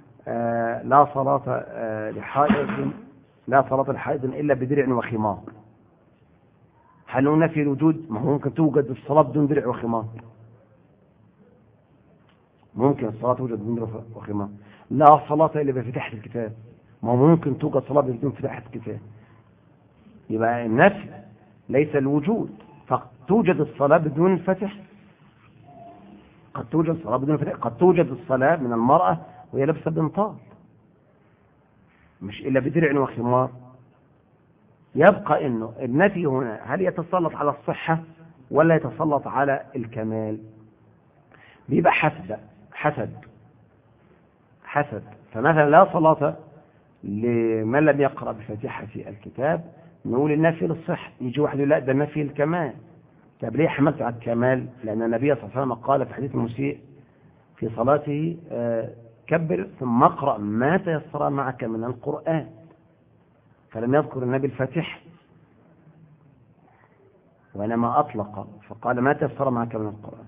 لا صلاة لحائض إلا بدرع وخمار، هل هو نفي الوجود؟ ما هو ممكن توجد الصلاة بدون درع وخمار، ممكن الصلاة توجد بدون درع وخمار. لا صلاة إلا بفتحة الكتاب، ما هو ممكن توجد صلاة بدون فتحة الكتاب. يبقى النفي ليس الوجود، فتوجد الصلاة بدون فتح، قد توجد الصلاة بدون فتح، قد توجد الصلاة من المرأة وهي لابسة بنطال، مش إلا بدرع وخمار. يبقى إنه النفي هنا هل يتسلط على الصحة ولا يتسلط على الكمال؟ بيبقى حسب. فمثلا لا صلاة لمن لم يقرأ بفاتحة الكتاب نقول النفي للصحة، يجي واحد يقول لا ده النفي الكمال. طب ليه حملت على الكمال؟ لأن النبي صلى الله عليه وسلم قال في حديث المسيء في صلاته كبر ثم اقرأ ما تيسر معك من القرآن، فلم يذكر النبي الفاتحة وإنما أطلق فقال ما تيسر معك من القرآن.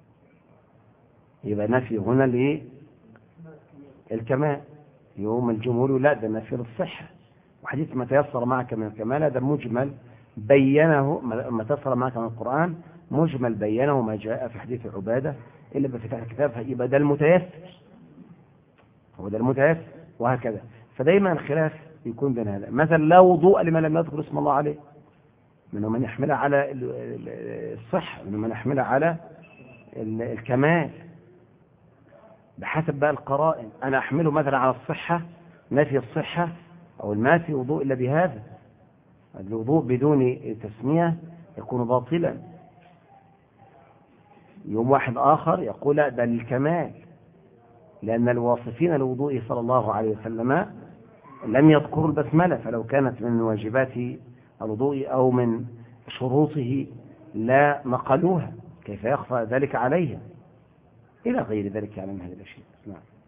يبقى نفي هنا للكمال. يوم الجمهور لا ده نفي للصحة، وحديث ما تيسر معك من الكمال هذا مجمل بينه، ما تيسر معك من القرآن مجمل بينه ما جاء في حديث عبادة إلا بفتح الكتاب، يبقى ده المتيسر، هو ده المتيسر، وهكذا. فدايما الخلاف يكون بين هذا. مثلا لا وضوء لمن لم يذكر اسم الله عليه، منهم من يحملها على الصحة، منهم من يحملها على الكمال بحسب بقى القرائن. أنا أحمله مثلا على الصحة، نفي الصحة أو ما في وضوء إلا بهذا. الوضوء بدون تسمية يكون باطلا. يوم واحد آخر يقول لا ده للكمال، لأن الواصفين لوضوءه صلى الله عليه وسلم لم يذكروا البسملة، فلو كانت من واجبات الوضوء أو من شروطه لا نقلوها، كيف يخفى ذلك عليهم إلى غير ذلك يعني من هذه الأشياء. نعم.